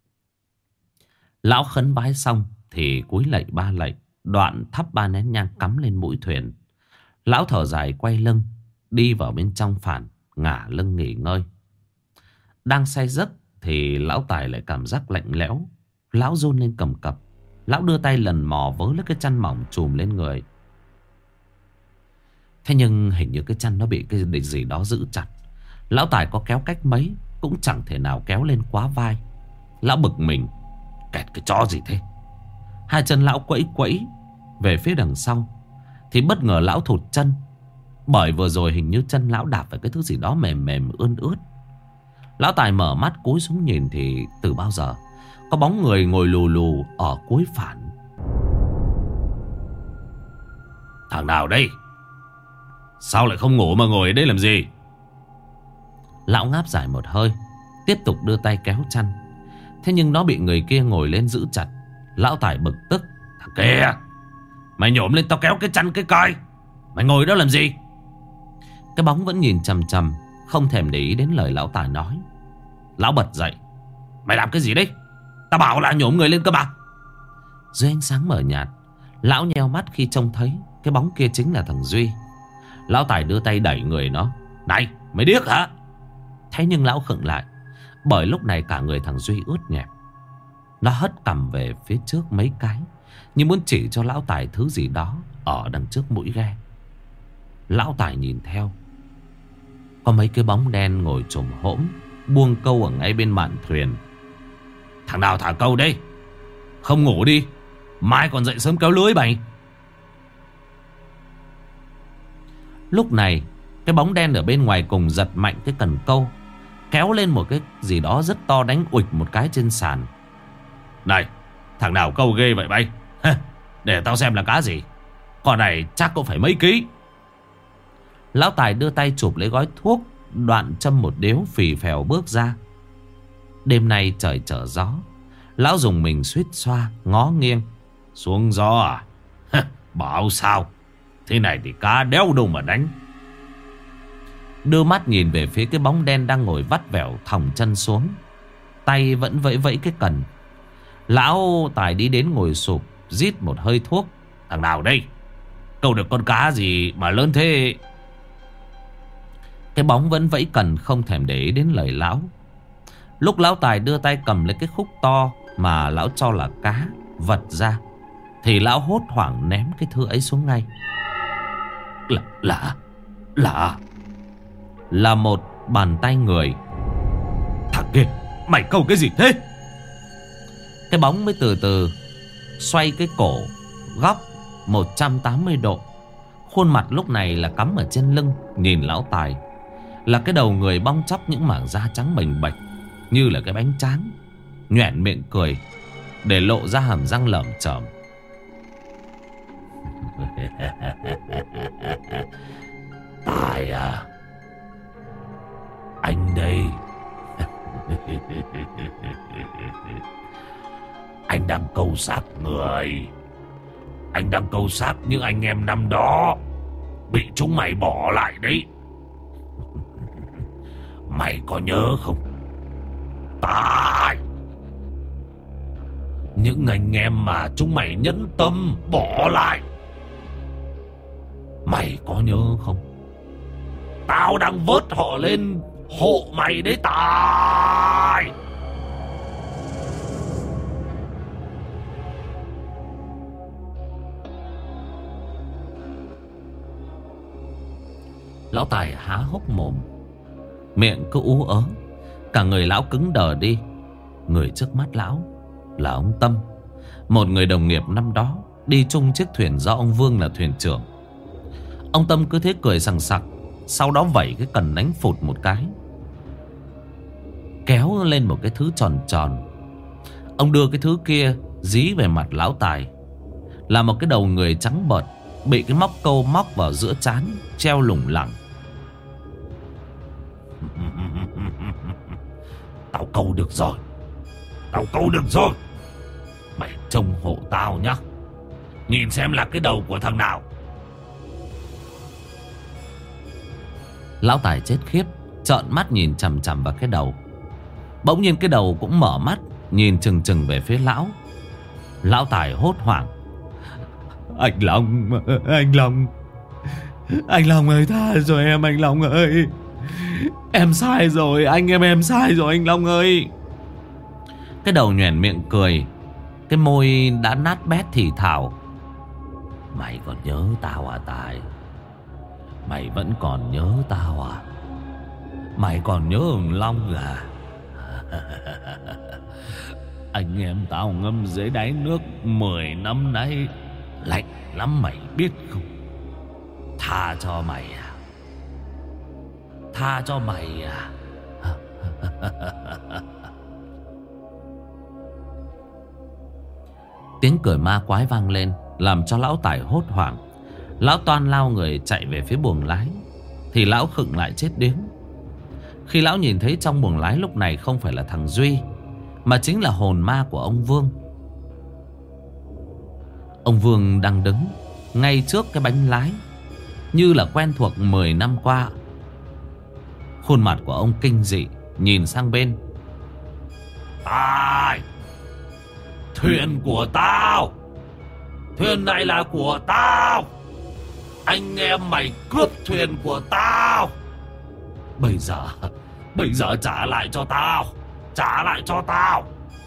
Lão khấn vái xong thì cúi lạy 3 lạy, đoạn thắp 3 nén nhang cắm lên mũi thuyền. Lão thở dài quay lưng, đi vào bên trong phản, ngả lưng nghỉ ngơi. Đang say giấc thì lão Tài lại cảm giác lạnh lẽo. Lão run lên cầm cập. Lão đưa tay lần mò vớ lấy cái chăn mỏng trùm lên người. Thế nhưng hình như cái chăn nó bị cái gì đó giữ chặt. Lão Tài có kéo cách mấy cũng chẳng thể nào kéo lên quá vai. Lão bực mình, kẹt cái chó gì thế. Hai chân lão quẫy quẫy về phía đằng sau thì bất ngờ lão thụt chân. Bởi vừa rồi hình như chân lão đạp phải cái thứ gì đó mềm mềm ươn ướt. Lão Tài mở mắt cúi xuống nhìn thì từ bao giờ có bóng người ngồi lù lù ở cuối phản. Thằng nào đây? Sao lại không ngủ mà ngồi ở đây làm gì? Lão ngáp dài một hơi, tiếp tục đưa tay kéo chăn. Thế nhưng nó bị người kia ngồi lên giữ chặt. Lão Tài bực tức. Thằng kia, mày nhổm lên tao kéo cái chăn cái coi. Mày ngồi đó làm gì? Cái bóng vẫn nhìn chằm chằm, không thèm để ý đến lời lão Tài nói. Lão bật dậy. Mày làm cái gì đấy? Tao bảo là nhổm người lên cơ mà. Dưới ánh sáng mờ nhạt, lão nheo mắt khi trông thấy cái bóng kia chính là thằng Duy. Lão Tài đưa tay đẩy người nó. Này, mày điếc hả? Thế nhưng lão khựng lại, bởi lúc này cả người thằng Duy ướt nhẹp. Nó hất cằm về phía trước mấy cái, như muốn chỉ cho lão Tài thứ gì đó ở đằng trước mũi ghe. Lão Tài nhìn theo. Có mấy cái bóng đen ngồi chồm hỗn buông câu ở ngay bên mạn thuyền. Thằng nào thả câu đây? Không ngủ đi, mai còn dậy sớm kéo lưới mày. Lúc này cái bóng đen ở bên ngoài cùng giật mạnh cái cần câu, kéo lên một cái gì đó rất to, đánh uịch một cái trên sàn. Này, thằng nào câu ghê vậy bay? Để tao xem là cá gì. Con này chắc cũng phải mấy ký. Lão Tài đưa tay chụp lấy gói thuốc, đoạn châm một điếu phì phèo bước ra. Đêm nay trời trở gió. Lão dùng mình suýt xoa ngó nghiêng. Xuống gió à? Bảo sao? Thế này thì cá đéo đâu mà đánh. Đưa mắt nhìn về phía cái bóng đen đang ngồi vắt vẻo thòng chân xuống, tay vẫn vẫy vẫy cái cần. Lão Tài đi đến ngồi sụp, rít một hơi thuốc. Thằng nào đây? Câu được con cá gì mà lớn thế? Cái bóng vẫn vẫy cần, không thèm để ý đến lời lão. Lúc lão Tài đưa tay cầm lấy cái khúc to mà lão cho là cá vật ra, thì lão hốt hoảng ném cái thứ ấy xuống ngay. Là một bàn tay người. Thằng kia, mày câu cái gì thế? Cái bóng mới từ từ xoay cái cổ góc 180 độ. Khuôn mặt lúc này là cắm ở trên lưng, nhìn lão Tài. Là cái đầu người bong chóc những mảng da trắng bềnh bạch như là cái bánh tráng, nhoẻn miệng cười để lộ ra hàm răng lởm chởm. Tài à, anh đây. Anh đang câu xác người. Anh đang câu xác những anh em năm đó bị chúng mày bỏ lại đấy. Mày có nhớ không? Tài, những anh em mà chúng mày nhẫn tâm bỏ lại, mày có nhớ không? Tao đang vớt họ lên hộ mày đấy Tài. Lão Tài há hốc mồm, miệng cứ ú ớ, cả người lão cứng đờ đi. Người trước mắt lão là ông Tâm, một người đồng nghiệp năm đó đi chung chiếc thuyền do ông Vương là thuyền trưởng. Ông Tâm cứ thế cười sằng sặc, sau đó vẩy cái cần đánh phụt một cái, kéo lên một cái thứ tròn tròn. Ông đưa cái thứ kia dí về mặt lão Tài, là một cái đầu người trắng bợt, bị cái móc câu móc vào giữa trán, treo lủng lẳng. Tao câu được rồi. Tao câu được rồi. Mày trông hộ tao nhá. Nhìn xem là cái đầu của thằng nào. Lão Tài chết khiếp, trợn mắt nhìn chằm chằm vào cái đầu. Bỗng nhiên cái đầu cũng mở mắt, nhìn chừng chừng về phía lão. Lão Tài hốt hoảng: Anh Long, anh Long, anh Long ơi, tha rồi em, anh Long ơi. Em sai rồi, anh em sai rồi, anh Long ơi. Cái đầu nhoẻn miệng cười, cái môi đã nát bét thì thào: Mày còn nhớ tao à Tài? Mày vẫn còn nhớ tao à? Mày còn nhớ thằng Long à? Anh em tao ngâm dưới đáy nước 10 năm nay, lạnh lắm mày biết không? Tha cho mày à? Tha cho mày à? Tiếng cười ma quái vang lên, làm cho lão Tài hốt hoảng. Lão toan lao người chạy về phía buồng lái, thì lão khựng lại chết điếng. Khi lão nhìn thấy trong buồng lái lúc này không phải là thằng Duy, mà chính là hồn ma của ông Vương. Ông Vương đang đứng ngay trước cái bánh lái, như là quen thuộc 10 năm qua. Khuôn mặt của ông kinh dị, nhìn sang bên. Ai? Thuyền của tao. Thuyền này là của tao. Anh em mày cướp thuyền của tao. Bây giờ trả lại cho tao. Trả lại cho tao.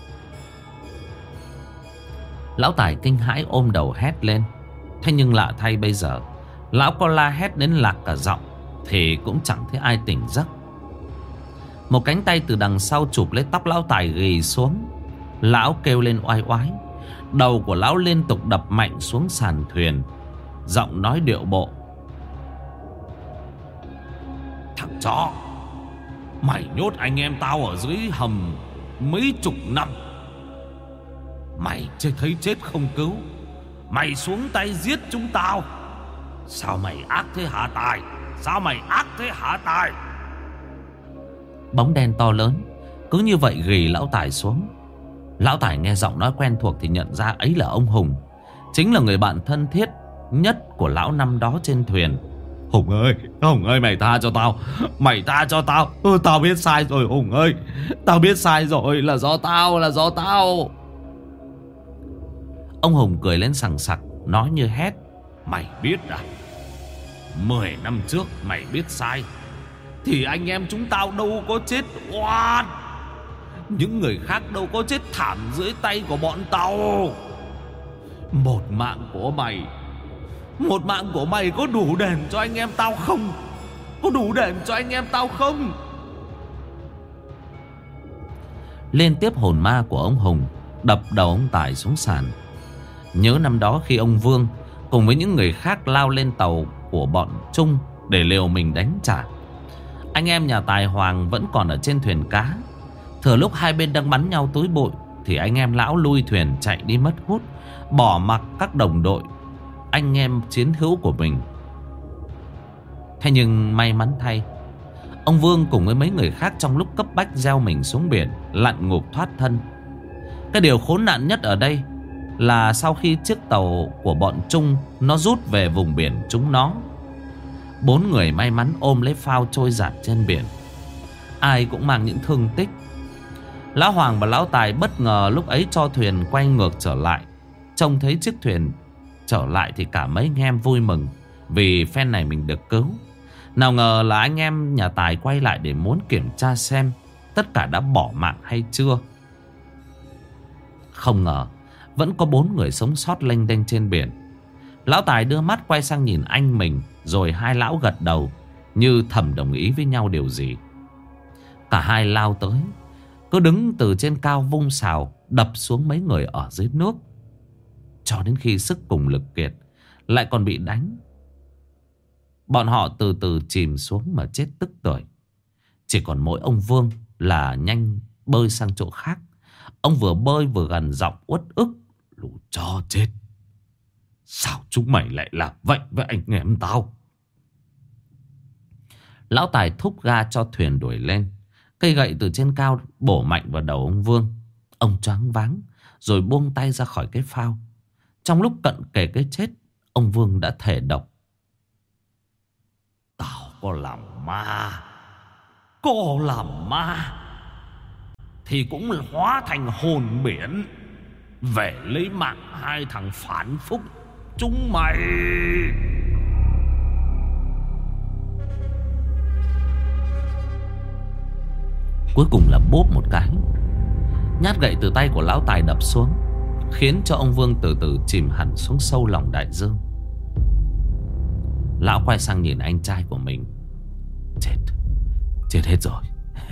Lão Tài kinh hãi ôm đầu hét lên. Thế nhưng lạ thay, bây giờ lão có la hét đến lạc cả giọng thì cũng chẳng thấy ai tỉnh giấc. Một cánh tay từ đằng sau chụp lấy tóc lão Tài ghì xuống. Lão kêu lên oai oái. Đầu của lão liên tục đập mạnh xuống sàn thuyền, giọng nói điệu bộ: Thằng chó, mày nhốt anh em tao ở dưới hầm mấy chục năm. Mày chưa thấy chết không cứu, mày xuống tay giết chúng tao. Sao mày ác thế hả Tài? Sao mày ác thế hả Tài? Bóng đen to lớn cứ như vậy ghì lão Tài xuống. Lão Tài nghe giọng nói quen thuộc thì nhận ra ấy là ông Hùng, chính là người bạn thân thiết nhất của lão năm đó trên thuyền. Hùng ơi, mày tha cho tao. Mày tha cho tao. Tao biết sai rồi Hùng ơi. Tao biết sai rồi, là do tao. Ông Hùng cười lên sằng sặc, nói như hét: Mày biết à? 10 năm trước mày biết sai thì anh em chúng tao đâu có chết oan. Những người khác đâu có chết thảm dưới tay của bọn tao. Một mạng của mày có đủ đền cho anh em tao không? Có đủ đền cho anh em tao không? Liên tiếp hồn ma của ông Hùng đập đầu ông Tài xuống sàn. Nhớ năm đó khi ông Vương cùng với những người khác lao lên tàu của bọn Trung để liều mình đánh trả. Anh em nhà Tài Hoàng vẫn còn ở trên thuyền cá. Thừa lúc hai bên đang bắn nhau túi bụi thì anh em lão lui thuyền chạy đi mất hút, bỏ mặc các đồng đội, anh em chiến hữu của mình. Thế nhưng may mắn thay, ông Vương cùng với mấy người khác trong lúc cấp bách gieo mình xuống biển, lặn ngụp thoát thân. Cái điều khốn nạn nhất ở đây là sau khi chiếc tàu của bọn Trung nó rút về vùng biển chúng nó, 4 người may mắn ôm lấy phao trôi giạt trên biển. Ai cũng mang những thương tích. Lão Hoàng và Lão Tài bất ngờ lúc ấy cho thuyền quay ngược trở lại. Trông thấy chiếc thuyền trở lại thì cả mấy anh em vui mừng vì phen này mình được cứu. Nào ngờ là anh em nhà Tài quay lại để muốn kiểm tra xem tất cả đã bỏ mạng hay chưa. Không ngờ vẫn có 4 người sống sót lênh đênh trên biển. Lão Tài đưa mắt quay sang nhìn anh mình, rồi hai lão gật đầu như thầm đồng ý với nhau điều gì. Cả hai lao tới, cứ đứng từ trên cao vung sào đập xuống mấy người ở dưới nước, cho đến khi sức cùng lực kiệt, lại còn bị đánh. Bọn họ từ từ chìm xuống mà chết tức tưởi. Chỉ còn mỗi ông Vương là nhanh bơi sang chỗ khác. Ông vừa bơi vừa gằn giọng uất ức: Lũ chó chết, sao chúng mày lại làm vậy với anh em tao? Lão Tài thúc ga cho thuyền đuổi lên. Cây gậy từ trên cao bổ mạnh vào đầu ông Vương. Ông choáng váng rồi buông tay ra khỏi cái phao. Trong lúc cận kề cái chết, ông Vương đã thề độc: Tao có làm ma, có làm ma thì cũng hóa thành hồn biển về lấy mạng hai thằng phản phúc chúng mày. Cuối cùng là bốp một cái, nhát gậy từ tay của lão Tài đập xuống, khiến cho ông Vương từ từ chìm hẳn xuống sâu lòng đại dương. Lão quay sang nhìn anh trai của mình. Chết hết rồi.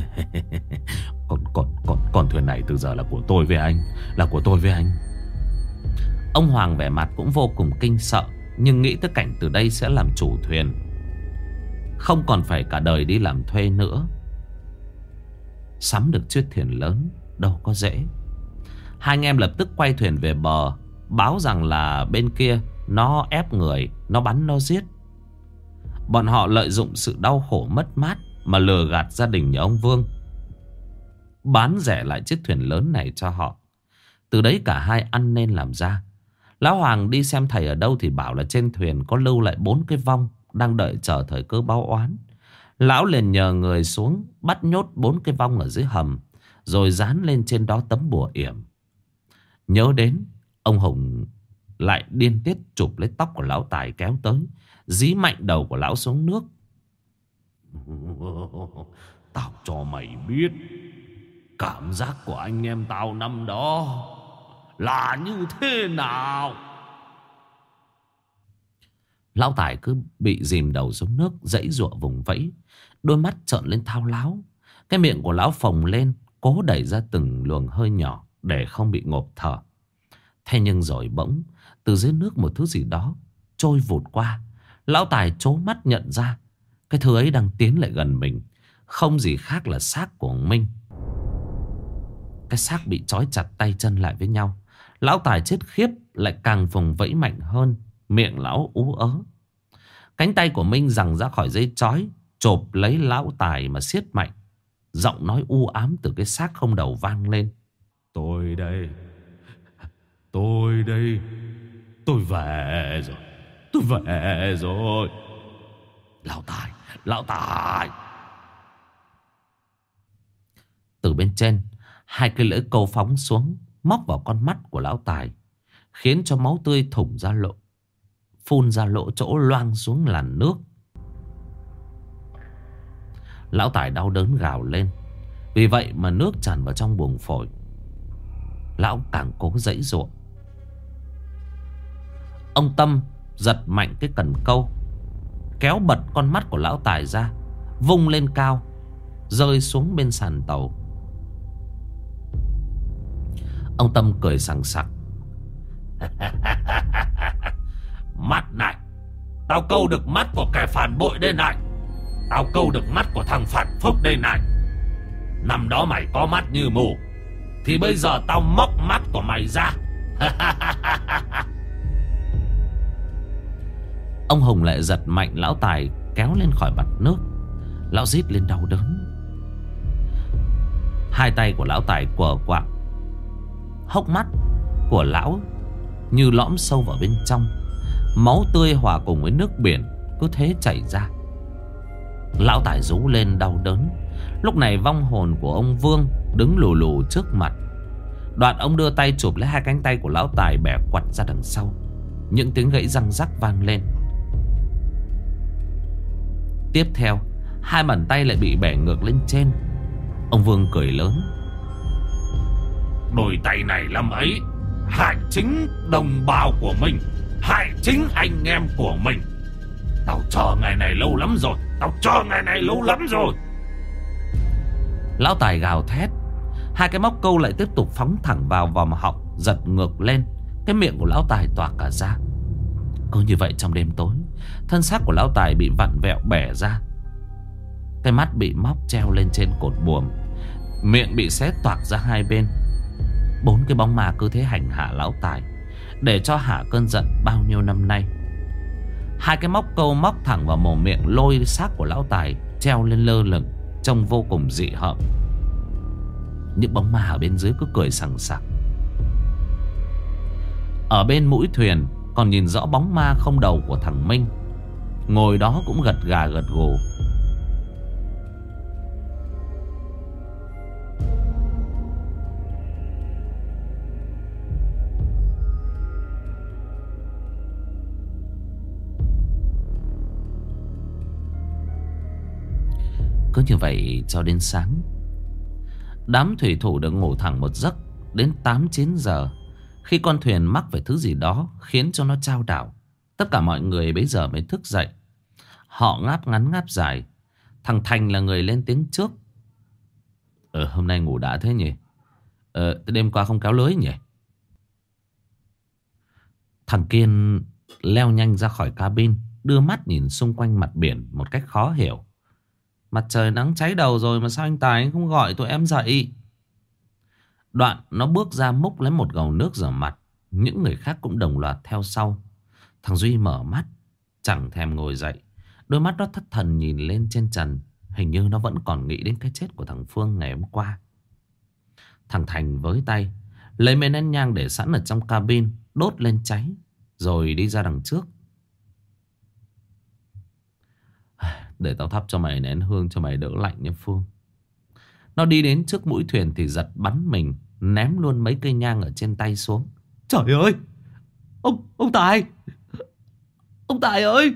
Con thuyền này từ giờ là của tôi với anh. Là của tôi với anh. Ông Hoàng vẻ mặt cũng vô cùng kinh sợ, nhưng nghĩ tới cảnh từ đây sẽ làm chủ thuyền, không còn phải cả đời đi làm thuê nữa. Sắm được chiếc thuyền lớn đâu có dễ. Hai anh em lập tức quay thuyền về bờ, báo rằng là bên kia nó ép người, nó bắn nó giết. Bọn họ lợi dụng sự đau khổ mất mát mà lừa gạt gia đình nhà ông Vương, bán rẻ lại chiếc thuyền lớn này cho họ. Từ đấy cả hai ăn nên làm ra. Lão Hoàng đi xem thầy ở đâu thì bảo là trên thuyền có lưu lại 4 cái vong đang đợi chờ thời cơ báo oán. Lão liền nhờ người xuống bắt nhốt 4 cái vong ở dưới hầm, rồi dán lên trên đó tấm bùa yểm. Nhớ đến, ông Hùng lại điên tiết chụp lấy tóc của lão Tài kéo tới, dí mạnh đầu của lão xuống nước. Tao cho mày biết cảm giác của anh em tao năm đó là như thế nào. Lão Tài cứ bị dìm đầu xuống nước, giãy giụa vùng vẫy, đôi mắt trợn lên thao láo. Cái miệng của lão phồng lên, cố đẩy ra từng luồng hơi nhỏ để không bị ngộp thở. Thế nhưng rồi bỗng từ dưới nước một thứ gì đó trôi vụt qua. Lão Tài trố mắt nhận ra cái thứ ấy đang tiến lại gần mình, không gì khác là xác của ông Minh. Cái xác bị trói chặt tay chân lại với nhau. Lão Tài chết khiếp lại càng vùng vẫy mạnh hơn, miệng lão ú ớ. Cánh tay của Minh giằng ra khỏi dây trói, chộp lấy lão Tài mà siết mạnh. Giọng nói u ám từ cái xác không đầu vang lên: Tôi đây, tôi đây, tôi về rồi, tôi về rồi. Lão Tài, lão Tài. Từ bên trên, hai cái lưỡi câu phóng xuống, móc vào con mắt của lão Tài, khiến cho máu tươi thủng ra lộ, phun ra lỗ chỗ loang xuống làn nước. Lão Tài đau đớn gào lên, vì vậy mà nước tràn vào trong buồng phổi. Lão càng cố giãy giụa. Ông Tâm giật mạnh cái cần câu, kéo bật con mắt của lão Tài ra, vung lên cao, rơi xuống bên sàn tàu. Ông Tâm cười sằng sặc: Mắt này, tao câu được mắt của kẻ phản bội đây này. Tao câu được mắt của thằng phản phúc đây này. Năm đó mày có mắt như mù, thì bây giờ tao móc mắt của mày ra. Ông Hùng lại giật mạnh lão Tài kéo lên khỏi mặt nước. Lão rít lên đau đớn. Hai tay của lão Tài quờ quạng, hốc mắt của lão như lõm sâu vào bên trong. Máu tươi hòa cùng với nước biển cứ thế chảy ra. Lão Tài rú lên đau đớn. Lúc này vong hồn của ông Vương đứng lù lù trước mặt. Đoạn ông đưa tay chụp lấy hai cánh tay của lão Tài, bẻ quặt ra đằng sau. Những tiếng gãy răng rắc vang lên. Tiếp theo, hai bàn tay lại bị bẻ ngược lên trên. Ông Vương cười lớn: Đôi tay này làm ấy hại chính đồng bào của mình, hại chính anh em của mình. Tao chờ ngày này lâu lắm rồi, tao chờ ngày này lâu lắm rồi. Lão Tài gào thét. Hai cái móc câu lại tiếp tục phóng thẳng vào vòm họng, giật ngược lên. Cái miệng của lão Tài toạc cả ra. Cứ như vậy trong đêm tối, thân xác của lão Tài bị vặn vẹo bẻ ra. Cái mắt bị móc treo lên trên cột buồm, miệng bị xé toạc ra hai bên. 4 cái bóng ma cứ thế hành hạ lão Tài, để cho hạ cơn giận bao nhiêu năm nay. Hai cái móc câu móc thẳng vào mồm miệng, lôi xác của lão Tài treo lên lơ lửng, trông vô cùng dị hợm. Những bóng ma ở bên dưới cứ cười sằng sặc. Ở bên mũi thuyền còn nhìn rõ bóng ma không đầu của thằng Minh, ngồi đó cũng gật gà gật gù. Cứ như vậy cho đến sáng. Đám thủy thủ được ngủ thẳng một giấc đến 8-9 giờ, khi con thuyền mắc phải thứ gì đó khiến cho nó chao đảo. Tất cả mọi người bấy giờ mới thức dậy. Họ ngáp ngắn ngáp dài. Thằng Thành là người lên tiếng trước. Hôm nay ngủ đã thế nhỉ? Đêm qua không kéo lưới nhỉ? Thằng Kiên leo nhanh ra khỏi cabin, đưa mắt nhìn xung quanh mặt biển một cách khó hiểu. Mặt trời nắng cháy đầu rồi mà sao anh Tài anh không gọi tụi em dậy? Đoạn nó bước ra múc lấy một gầu nước rửa mặt. Những người khác cũng đồng loạt theo sau. Thằng Duy mở mắt, chẳng thèm ngồi dậy. Đôi mắt nó thất thần nhìn lên trên trần. Hình như nó vẫn còn nghĩ đến cái chết của thằng Phương ngày hôm qua. Thằng Thành với tay lấy mấy nén nhang để sẵn ở trong cabin, đốt lên cháy, rồi đi ra đằng trước. Để tao thắp cho mày nén hương cho mày đỡ lạnh nha Phương. Nó đi đến trước mũi thuyền thì giật bắn mình, ném luôn mấy cây nhang ở trên tay xuống. Trời ơi! Ông Tài! Ông Tài ơi!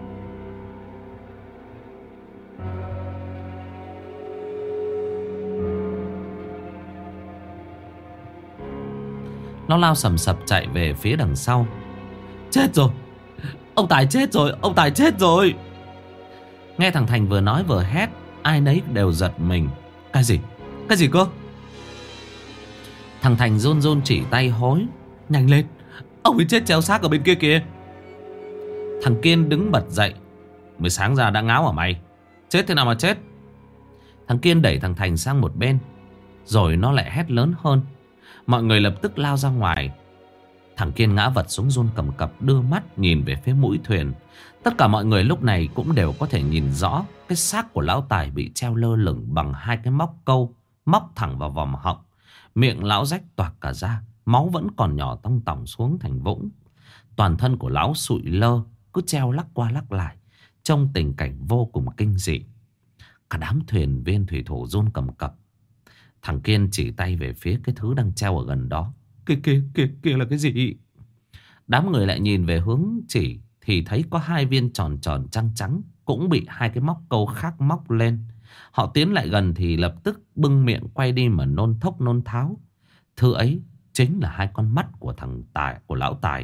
Nó lao sầm sập chạy về phía đằng sau. Chết rồi! Ông Tài chết rồi! Ông Tài chết rồi! Nghe thằng Thành vừa nói vừa hét, ai nấy đều giật mình. Cái gì? Cái gì cơ? Thằng Thành run run chỉ tay hối. Nhanh lên! Ông ấy chết treo xác ở bên kia kìa! Thằng Kiên đứng bật dậy. Mới sáng ra đã ngáo hả mày? Chết thế nào mà chết? Thằng Kiên đẩy thằng Thành sang một bên, rồi nó lại hét lớn hơn. Mọi người lập tức lao ra ngoài. Thằng Kiên ngã vật xuống run cầm cập, đưa mắt nhìn về phía mũi thuyền. Tất cả mọi người lúc này cũng đều có thể nhìn rõ cái xác của lão Tài bị treo lơ lửng bằng hai cái móc câu móc thẳng vào vòm họng. Miệng lão rách toạc cả ra, máu vẫn còn nhỏ tong tỏng xuống thành vũng. Toàn thân của lão sụi lơ, cứ treo lắc qua lắc lại, trông tình cảnh vô cùng kinh dị. Cả đám thuyền viên thủy thủ run cầm cập. Thằng Kiên chỉ tay về phía cái thứ đang treo ở gần đó. Kia là cái gì? Đám người lại nhìn về hướng chỉ thì thấy có hai viên tròn tròn trắng trắng cũng bị hai cái móc câu khác móc lên. Họ tiến lại gần thì lập tức bưng miệng quay đi mà nôn thốc nôn tháo. Thứ ấy chính là hai con mắt của của lão Tài.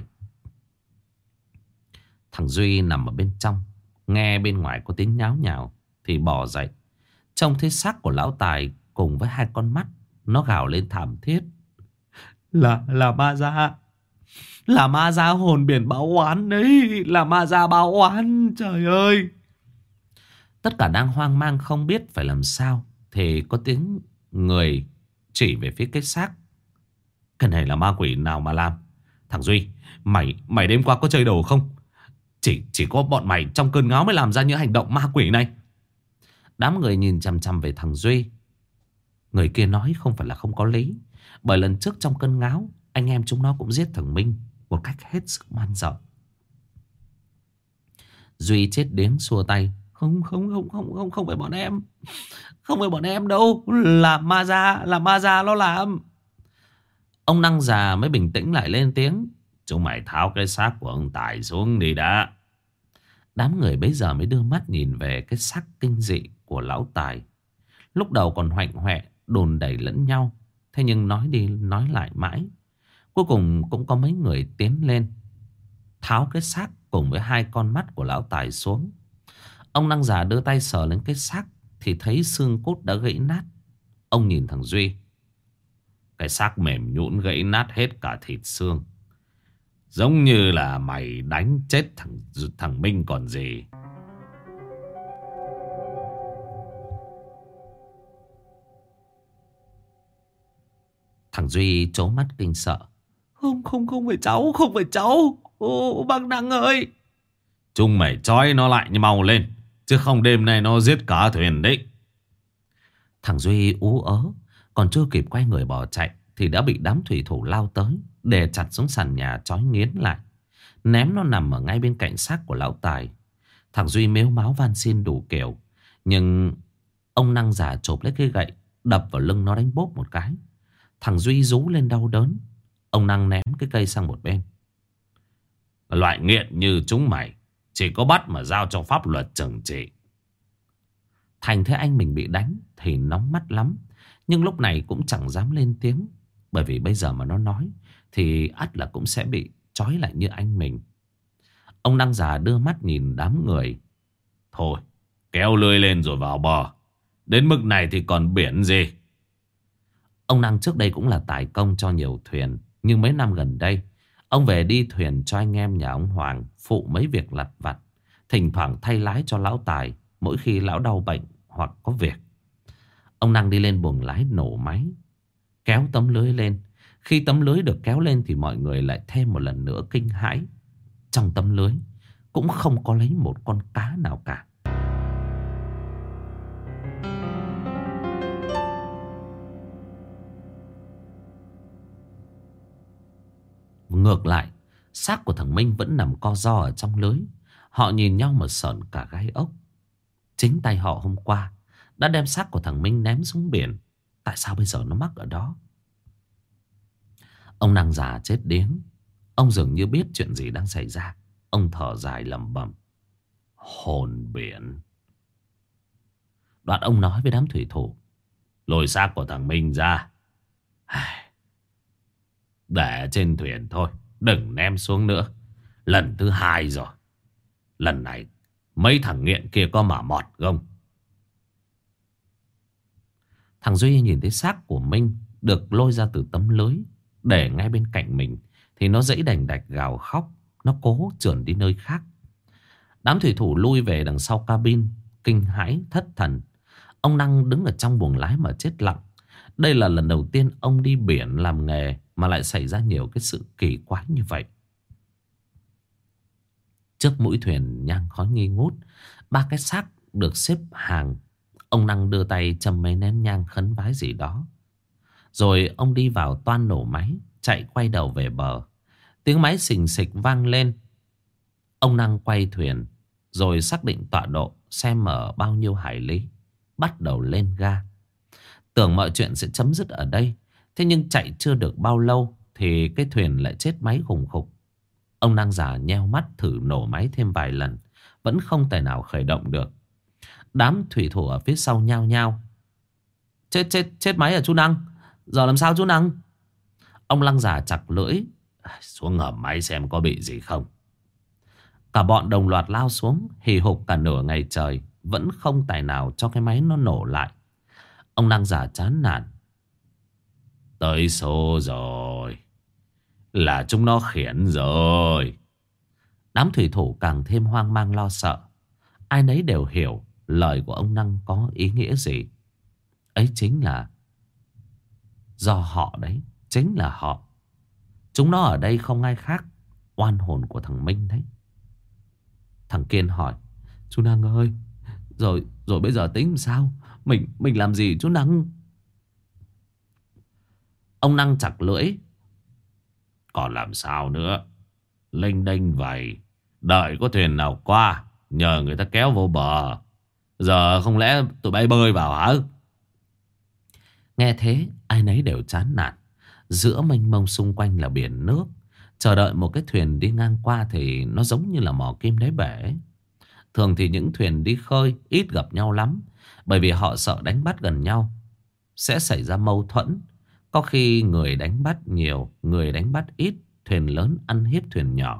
Thằng Duy nằm ở bên trong, nghe bên ngoài có tiếng nháo nhào thì bò dậy. Trông thấy xác của lão Tài cùng với hai con mắt, nó gào lên thảm thiết. Là ma già. Là ma già hồn biển báo oán đấy. Là ma già báo oán. Trời ơi! Tất cả đang hoang mang không biết phải làm sao thì có tiếng người chỉ về phía cái xác. Cái này là ma quỷ nào mà làm? Thằng Duy, mày đêm qua có chơi đồ không? Chỉ có bọn mày trong cơn ngáo mới làm ra những hành động ma quỷ này. Đám người nhìn chằm chằm về thằng Duy. Người kia nói không phải là không có lý. Bởi lần trước trong cơn ngáo, anh em chúng nó cũng giết thằng Minh một cách hết sức man dợ. Duy chết đến xua tay. Không phải bọn em. Không phải bọn em đâu. Là ma già nó làm. Ông Năng già mới bình tĩnh lại lên tiếng. Chúng mày tháo cái xác của ông Tài xuống đi đã. Đám người bấy giờ mới đưa mắt nhìn về cái xác kinh dị của lão Tài. Lúc đầu còn hoạnh hoẹ đồn đẩy lẫn nhau. Thế nhưng nói đi nói lại mãi, cuối cùng cũng có mấy người tiến lên tháo cái xác cùng với hai con mắt của lão Tài xuống. Ông Năng già đưa tay sờ lên cái xác thì thấy xương cốt đã gãy nát. Ông nhìn thằng Duy. Cái xác mềm nhũn gãy nát hết cả thịt xương. Giống như là mày đánh chết thằng Minh còn gì. Thằng Duy trố mắt kinh sợ. Không phải cháu. Không phải cháu. Bác Năng ơi. Chúng mày trói nó lại như mau lên, chứ không đêm nay nó giết cả thuyền đấy. Thằng Duy ú ớ. Còn chưa kịp quay người bỏ chạy thì đã bị đám thủy thủ lao tới, đè chặt xuống sàn nhà trói nghiến lại, ném nó nằm ở ngay bên cạnh xác của lão Tài. Thằng Duy mếu máo van xin đủ kiểu, nhưng ông Năng già chộp lấy cái gậy đập vào lưng nó đánh bốp một cái. Thằng Duy rú lên đau đớn. Ông Năng ném cái cây sang một bên. Loại nghiện như chúng mày chỉ có bắt mà giao cho pháp luật trừng trị. Thành thấy anh mình bị đánh thì nóng mắt lắm, nhưng lúc này cũng chẳng dám lên tiếng, bởi vì bây giờ mà nó nói thì ắt là cũng sẽ bị trói lại như anh mình. Ông Năng già đưa mắt nhìn đám người. Thôi, kéo lưới lên rồi vào bờ. Đến mức này thì còn biển gì. Ông Năng trước đây cũng là tài công cho nhiều thuyền, nhưng mấy năm gần đây ông về đi thuyền cho anh em nhà ông Hoàng, phụ mấy việc lặt vặt, thỉnh thoảng thay lái cho lão Tài mỗi khi lão đau bệnh hoặc có việc. Ông Năng đi lên buồng lái nổ máy, kéo tấm lưới lên. Khi tấm lưới được kéo lên thì mọi người lại thêm một lần nữa kinh hãi. Trong tấm lưới cũng không có lấy một con cá nào cả. Ngược lại, xác của thằng Minh vẫn nằm co ro ở trong lưới. Họ nhìn nhau mà sởn cả gai ốc. Chính tay họ hôm qua đã đem xác của thằng Minh ném xuống biển. Tại sao bây giờ nó mắc ở đó? Ông Năng già chết điếng. Ông dường như biết chuyện gì đang xảy ra. Ông thở dài lẩm bẩm. Hồn biển. Đoạn ông nói với đám thủy thủ. Lôi xác của thằng Minh ra, để trên thuyền thôi, đừng ném xuống nữa. Lần thứ 2 rồi. Lần này mấy thằng nghiện kia có mà mọt không? Thằng Duy nhìn thấy xác của Minh được lôi ra từ tấm lưới, để ngay bên cạnh mình, thì nó giãy đành đạch gào khóc. Nó cố trườn đi nơi khác. Đám thủy thủ lui về đằng sau cabin, kinh hãi thất thần. Ông Năng đứng ở trong buồng lái mà chết lặng. Đây là lần đầu tiên ông đi biển làm nghề mà lại xảy ra nhiều cái sự kỳ quái như vậy. Trước mũi thuyền nhang khói nghi ngút, 3 cái xác được xếp hàng. Ông Năng đưa tay châm mấy nén nhang khấn vái gì đó. Rồi ông đi vào toan nổ máy, chạy quay đầu về bờ. Tiếng máy xình xịch vang lên. Ông Năng quay thuyền, rồi xác định tọa độ, xem ở bao nhiêu hải lý, bắt đầu lên ga. Tưởng mọi chuyện sẽ chấm dứt ở đây. Thế nhưng chạy chưa được bao lâu thì cái thuyền lại chết máy khủng khục. Ông Năng già nheo mắt thử nổ máy thêm vài lần, vẫn không tài nào khởi động được. Đám thủy thủ ở phía sau nhao nhao. Chết máy à chú Năng? Giờ làm sao chú Năng? Ông Năng già chặt lưỡi. Xuống ngầm máy xem có bị gì không. Cả bọn đồng loạt lao xuống, hì hục cả nửa ngày trời, vẫn không tài nào cho cái máy nó nổ lại. Ông Năng già chán nản. Tới số rồi. Là chúng nó khiển rồi. Đám thủy thủ càng thêm hoang mang lo sợ. Ai nấy đều hiểu lời của ông Năng có ý nghĩa gì. Ấy chính là do họ đấy. Chính là họ. Chúng nó ở đây không ai khác, oan hồn của thằng Minh đấy. Thằng Kiên hỏi. Chú Năng ơi, Rồi bây giờ tính sao? Mình làm gì chú Năng? Ông Năng chặt lưỡi. Còn làm sao nữa? Lênh đênh vậy, đợi có thuyền nào qua, nhờ người ta kéo vô bờ. Giờ không lẽ tụi bay bơi vào hả? Nghe thế ai nấy đều chán nản. Giữa mênh mông xung quanh là biển nước, chờ đợi một cái thuyền đi ngang qua thì nó giống như là mò kim đáy bể. Thường thì những thuyền đi khơi ít gặp nhau lắm, bởi vì họ sợ đánh bắt gần nhau sẽ xảy ra mâu thuẫn. Có khi người đánh bắt nhiều, người đánh bắt ít, thuyền lớn ăn hiếp thuyền nhỏ.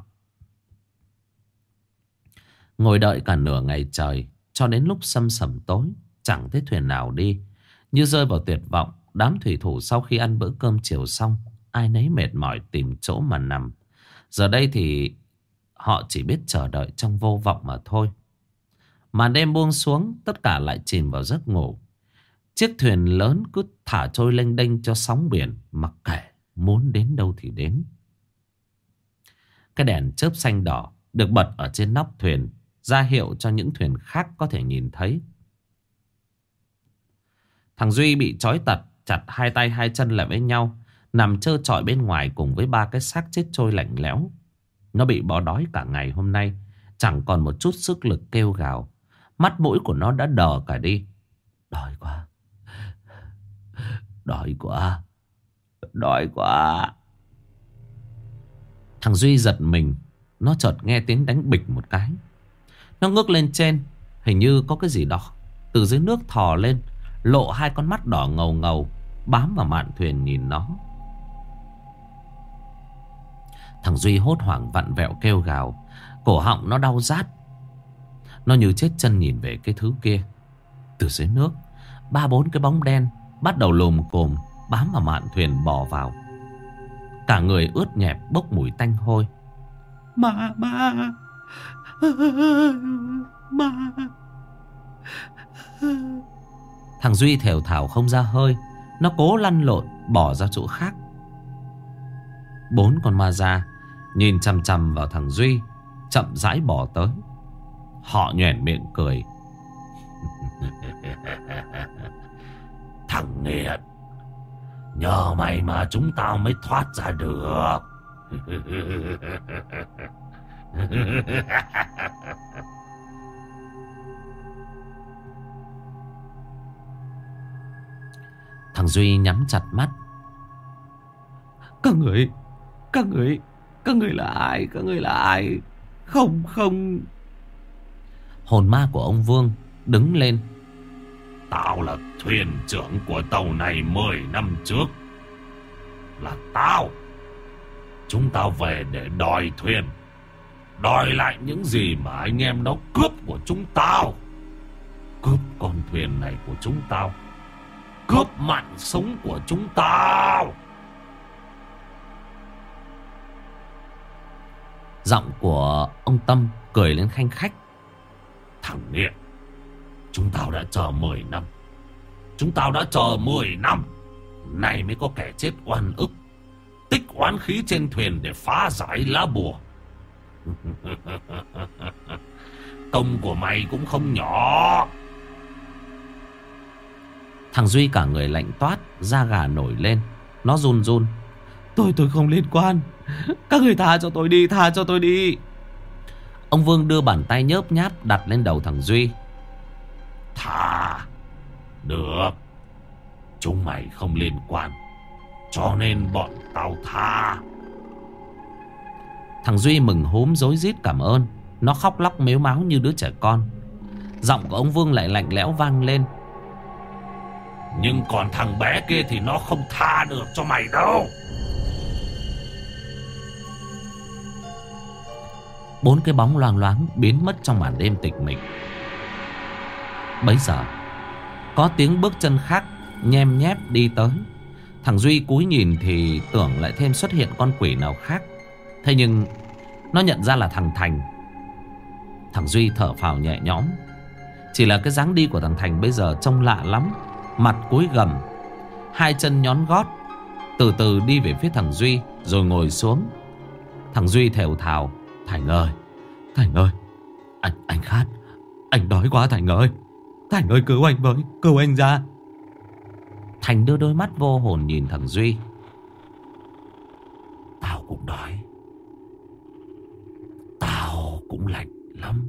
Ngồi đợi cả nửa ngày trời, cho đến lúc sầm sầm tối, chẳng thấy thuyền nào đi. Như rơi vào tuyệt vọng, đám thủy thủ sau khi ăn bữa cơm chiều xong, ai nấy mệt mỏi tìm chỗ mà nằm. Giờ đây thì họ chỉ biết chờ đợi trong vô vọng mà thôi. Màn đêm buông xuống, tất cả lại chìm vào giấc ngủ. Chiếc thuyền lớn cứ thả trôi lênh đênh cho sóng biển, mặc kệ muốn đến đâu thì đến. Cái đèn chớp xanh đỏ được bật ở trên nóc thuyền, ra hiệu cho những thuyền khác có thể nhìn thấy. Thằng Duy bị trói tật, chặt hai tay hai chân lại với nhau, nằm trơ trọi bên ngoài cùng với ba cái xác chết trôi lạnh lẽo. Nó bị bó đói cả ngày hôm nay, chẳng còn một chút sức lực kêu gào. Mắt mũi của nó đã đờ cả đi. Đói quá, đói quá, đói quá. Thằng Duy giật mình. Nó chợt nghe tiếng đánh bịch một cái. Nó ngước lên trên, hình như có cái gì đó từ dưới nước thò lên, lộ hai con mắt đỏ ngầu ngầu, bám vào mạn thuyền nhìn nó. Thằng Duy hốt hoảng vặn vẹo kêu gào. Cổ họng nó đau rát. Nó như chết chân nhìn về cái thứ kia. Từ dưới nước, 3-4 cái bóng đen bắt đầu lồm cồm bám vào mạn thuyền bò vào. Cả người ướt nhẹp bốc mùi tanh hôi. Ma. Thằng Duy thều thào không ra hơi. Nó cố lăn lộn bỏ ra chỗ khác. 4 con ma da nhìn chằm chằm vào thằng Duy, chậm rãi bỏ tới. Họ nhoẻn miệng cười. Thằng nghiệt, nhờ mày mà chúng tao mới thoát ra được. Thằng Duy nhắm chặt mắt. Các người là ai? Các người là ai? Không. Hồn ma của ông Vương đứng lên. Tao là thuyền trưởng của tàu này 10 năm trước. Là tao. Chúng tao về để đòi thuyền, đòi lại những gì mà anh em nó cướp của chúng tao. Cướp con thuyền này của chúng tao, cướp mạng sống của chúng tao. Giọng của ông Tâm cười lên khanh khách. Thằng nghiện, chúng tao đã chờ 10 năm. Chúng tao đã chờ 10 năm. Này mới có kẻ chết oan ức, tích oán khí trên thuyền để phá giải lá bùa. Công của mày cũng không nhỏ. Thằng Duy cả người lạnh toát, da gà nổi lên. Nó run run. Tôi không liên quan. Các người tha cho tôi đi, tha cho tôi đi. Ông Vương đưa bàn tay nhớp nháp đặt lên đầu thằng Duy. Tha. Được. Chúng mày không liên quan, cho nên bọn tao tha. Thằng Duy mừng húm rối rít cảm ơn. Nó khóc lóc mếu máo như đứa trẻ con. Giọng của ông Vương lại lạnh lẽo vang lên. Nhưng còn thằng bé kia thì nó không tha được cho mày đâu. 4 cái bóng loang loáng biến mất trong màn đêm tịch mịch. Bấy giờ có tiếng bước chân khác nhem nhép đi tới. Thằng Duy cúi nhìn thì tưởng lại thêm xuất hiện con quỷ nào khác. Thế nhưng nó nhận ra là thằng Thành. Thằng Duy thở phào nhẹ nhõm. Chỉ là cái dáng đi của thằng Thành bây giờ trông lạ lắm. Mặt cúi gằm, hai chân nhón gót, từ từ đi về phía thằng Duy rồi ngồi xuống. Thằng Duy thều thào. Thành ơi, anh khát, anh đói quá Thành ơi. Thành ơi cứu anh với, cứu anh ra. Thành đưa đôi mắt vô hồn nhìn thằng Duy. Tao cũng đói, tao cũng lạnh lắm.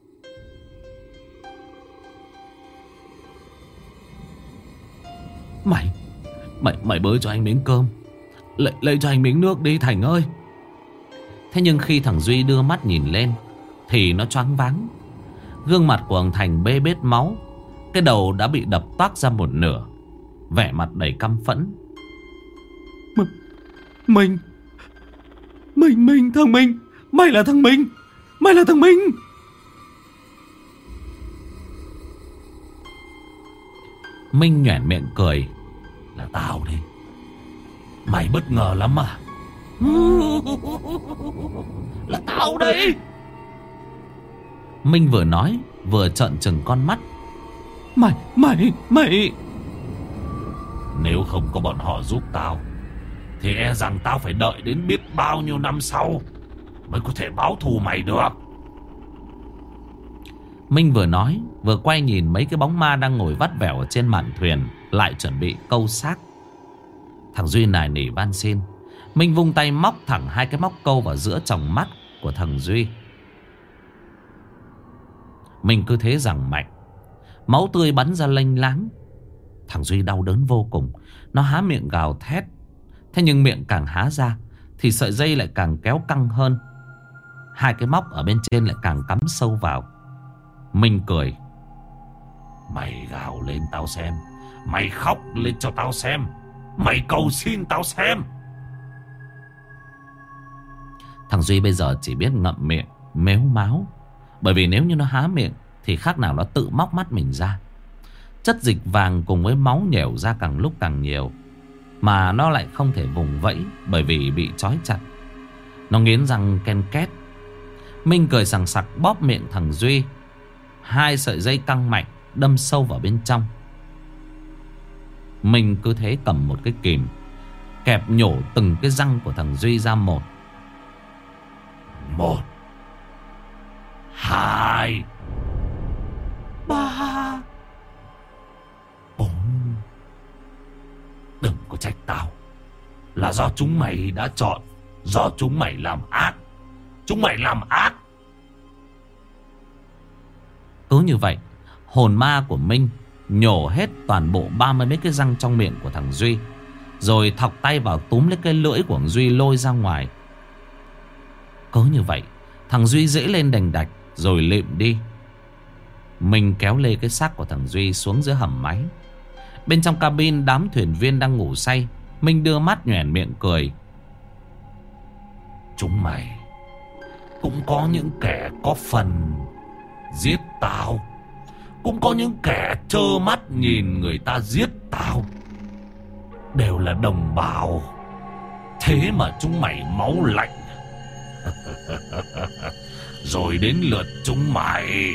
Mày bới cho anh miếng cơm, lấy cho anh miếng nước đi Thành ơi. Thế nhưng khi thằng Duy đưa mắt nhìn lên thì nó choáng váng. Gương mặt của thằng Thành bê bết máu, cái đầu đã bị đập toác ra một nửa, vẻ mặt đầy căm phẫn. Mình, thằng Minh, mày là thằng Minh. Minh nhoẻn miệng cười. Là tao đi. Mày bất ngờ lắm à? Là tao đây. Minh vừa nói vừa trợn trừng con mắt. Mày. Nếu không có bọn họ giúp tao thì e rằng tao phải đợi đến biết bao nhiêu năm sau mới có thể báo thù mày được. Minh vừa nói vừa quay nhìn mấy cái bóng ma đang ngồi vắt vẻo ở trên mạn thuyền. lại chuẩn bị câu xác. Thằng Duy nài nỉ van xin. Minh vung tay móc thẳng hai cái móc câu vào giữa tròng mắt của thằng Duy. Minh cứ thế giằng mạnh. Máu tươi bắn ra lênh láng. Thằng Duy đau đớn vô cùng. Nó há miệng gào thét. Thế nhưng miệng càng há ra thì sợi dây lại càng kéo căng hơn. Hai cái móc ở bên trên lại càng cắm sâu vào. Minh cười. Mày gào lên tao xem. Mày khóc lên cho tao xem. Mày cầu xin tao xem. Thằng Duy bây giờ chỉ biết ngậm miệng mếu máo. Bởi vì nếu như nó há miệng thì khác nào nó tự móc mắt mình ra. Chất dịch vàng cùng với máu nhểu ra càng lúc càng nhiều. Mà nó lại không thể vùng vẫy bởi vì bị trói chặt. Nó nghiến răng ken két. Minh cười sằng sặc bóp miệng thằng Duy. Hai sợi dây căng mạnh đâm sâu vào bên trong. Minh cứ thế cầm một cái kìm kẹp nhổ từng cái răng của thằng Duy ra một. 1 2 3 4. Đừng có trách tao. Là do chúng mày đã chọn. Do chúng mày làm ác. Chúng mày làm ác. Cứ như vậy, hồn ma của Minh nhổ hết toàn bộ 30 mấy cái răng trong miệng của thằng Duy. Rồi thọc tay vào túm lấy cái lưỡi của thằng Duy lôi ra ngoài. Cứ như vậy, thằng Duy dễ lên đành đạch rồi lịm đi. Minh kéo lê cái xác của thằng Duy xuống dưới hầm máy. Bên trong cabin đám thuyền viên đang ngủ say. Minh đưa mắt nhoẻn miệng cười. Chúng mày cũng có những kẻ có phần giết tao. Cũng có những kẻ trơ mắt nhìn người ta giết tao. Đều là đồng bào. Thế mà chúng mày máu lạnh. Rồi đến lượt chúng mày.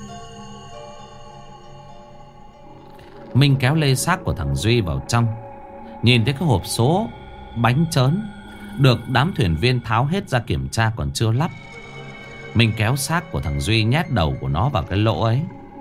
Minh kéo lê xác của thằng Duy vào trong. Nhìn thấy cái hộp số bánh trớn được đám thuyền viên tháo hết ra kiểm tra còn chưa lắp. Minh kéo xác của thằng Duy nhét đầu của nó vào cái lỗ ấy.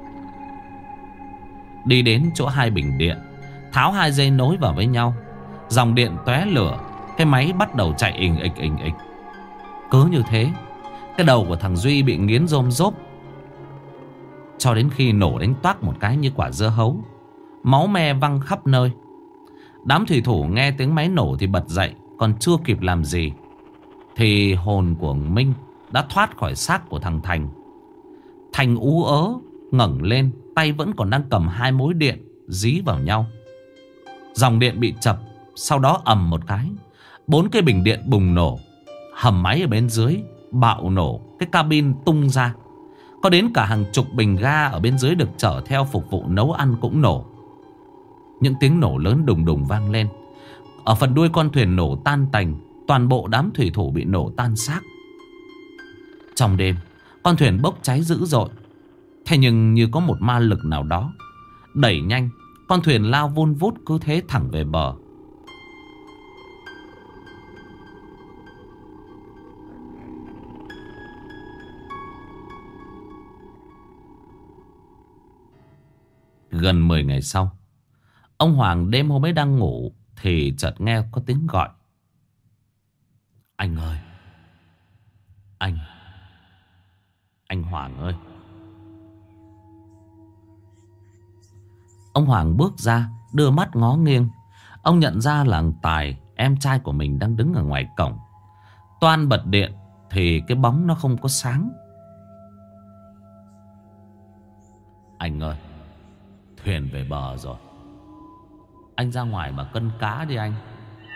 Đi đến chỗ hai bình điện, tháo hai dây nối vào với nhau. Dòng điện tóe lửa. Cái máy bắt đầu chạy ình ịch ình ịch. Cứ như thế, cái đầu của thằng Duy bị nghiến rôm rốp cho đến khi nổ đánh toác một cái như quả dưa hấu. Máu me văng khắp nơi. Đám thủy thủ nghe tiếng máy nổ thì bật dậy. Còn chưa kịp làm gì thì hồn của Minh đã thoát khỏi xác của thằng Thành. Thành ú ớ ngẩng lên, tay vẫn còn đang cầm hai mối điện dí vào nhau. Dòng điện bị chập. Sau đó ầm một cái, 4 cái bình điện bùng nổ. Hầm máy ở bên dưới bạo nổ. Cái cabin tung ra. Có đến cả hàng chục bình ga ở bên dưới được chở theo phục vụ nấu ăn cũng nổ. Những tiếng nổ lớn đùng đùng vang lên. Ở phần đuôi con thuyền nổ tan tành. Toàn bộ đám thủy thủ bị nổ tan xác. Trong đêm, con thuyền bốc cháy dữ dội. Thế nhưng như có một ma lực nào đó đẩy nhanh, con thuyền lao vun vút cứ thế thẳng về bờ. Gần 10 ngày sau, ông Hoàng đêm hôm ấy đang ngủ thì chợt nghe có tiếng gọi. Anh ơi! Anh Hoàng ơi! Ông Hoàng bước ra, đưa mắt ngó nghiêng. Ông nhận ra là thằng Tài, em trai của mình, đang đứng ở ngoài cổng. Toan bật điện thì cái bóng nó không có sáng. Anh ơi! Thuyền về bờ rồi. Anh ra ngoài mà cân cá đi anh.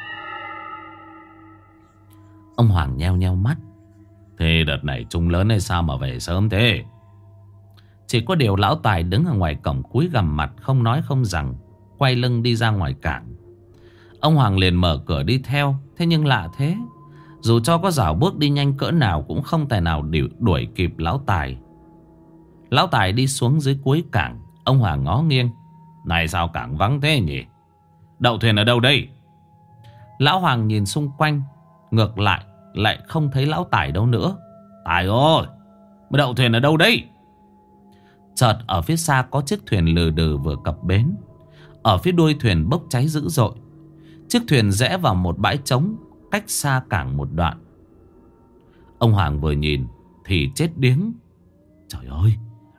Ông Hoàng nheo nheo mắt. Thế đợt này trung lớn hay sao mà về sớm thế? Chỉ có điều lão Tài đứng ở ngoài cổng cúi gằm mặt, không nói không rằng, quay lưng đi ra ngoài cảng. Ông Hoàng liền mở cửa đi theo. Thế nhưng lạ thế, dù cho có rảo bước đi nhanh cỡ nào cũng không tài nào đuổi kịp lão Tài. Lão Tài đi xuống dưới cuối cảng. Ông Hoàng ngó nghiêng. Này sao cảng vắng thế nhỉ? Đậu thuyền ở đâu đây? Lão Hoàng nhìn xung quanh. Ngược lại không thấy lão Tài đâu nữa. Tài ơi! Đậu thuyền ở đâu đây? Chợt ở phía xa có chiếc thuyền lừ đừ vừa cập bến. Ở phía đuôi thuyền bốc cháy dữ dội. Chiếc thuyền rẽ vào một bãi trống cách xa cảng một đoạn. Ông Hoàng vừa nhìn thì chết điếng. Trời ơi,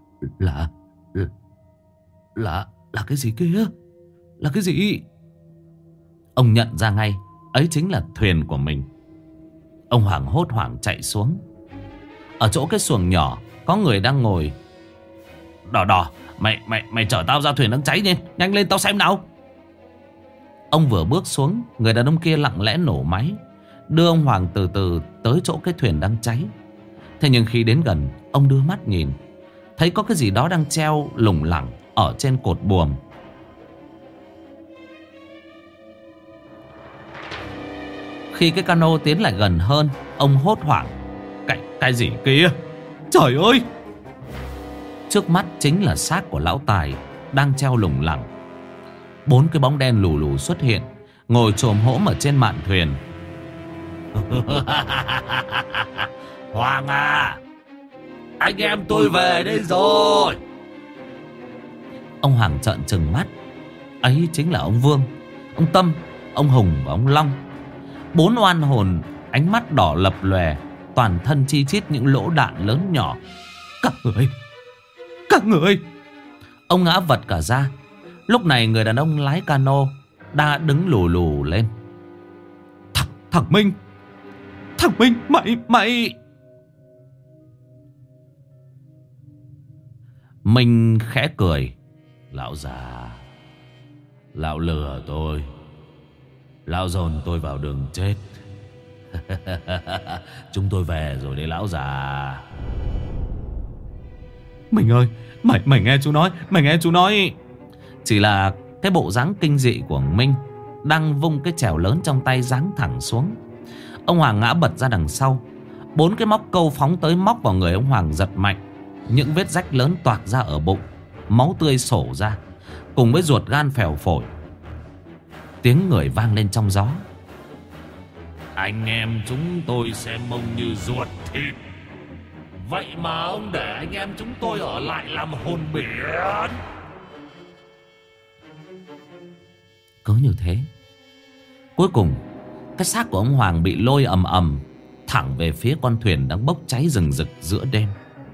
là cái gì kia? Là cái gì? Ông nhận ra ngay, ấy chính là thuyền của mình. Ông Hoàng hốt hoảng chạy xuống. Ở chỗ cái xuồng nhỏ có người đang ngồi. Đỏ, mày chở tao ra thuyền đang cháy đi, nhanh lên tao xem nào. Ông vừa bước xuống, người đàn ông kia lặng lẽ nổ máy, đưa ông Hoàng từ từ tới chỗ cái thuyền đang cháy. Thế nhưng khi đến gần, ông đưa mắt nhìn, thấy có cái gì đó đang treo lủng lẳng ở trên cột buồm. Khi cái cano tiến lại gần hơn, ông hốt hoảng. Cái gì kia? Trời ơi! Trước mắt chính là xác của lão Tài đang treo lủng lẳng. 4 cái bóng đen lù lù xuất hiện, ngồi chồm hổm ở trên mạn thuyền. Hoàng à, anh em tôi về đây rồi. Ông Hoàng trợn trừng mắt. Ấy chính là ông Vương, ông Tâm, ông Hùng và ông Long. 4 oan hồn, ánh mắt đỏ lập lòe, toàn thân chi chít những lỗ đạn lớn nhỏ. Các người! Ông ngã vật cả ra. Lúc này người đàn ông lái cano đã đứng lù lù lên. Thằng Minh, mày! Minh khẽ cười. Lão già, lão lừa tôi, lão dồn tôi vào đường chết. Chúng tôi về rồi đấy lão già. Mình ơi, mày nghe chú nói. Chỉ là cái bộ dáng kinh dị của Minh đang vung cái chèo lớn trong tay giáng thẳng xuống. Ông Hoàng ngã bật ra đằng sau. 4 cái móc câu phóng tới móc vào người ông Hoàng giật mạnh. Những vết rách lớn toạc ra ở bụng, máu tươi sổ ra, cùng với ruột gan phèo phổi. Tiếng người vang lên trong gió. Anh em chúng tôi xem ông như ruột thịt, vậy mà ông để anh em chúng tôi ở lại làm hồn biển. Cứ như thế, cuối cùng cái xác của ông Hoàng bị lôi ầm ầm thẳng về phía con thuyền đang bốc cháy rừng rực giữa đêm.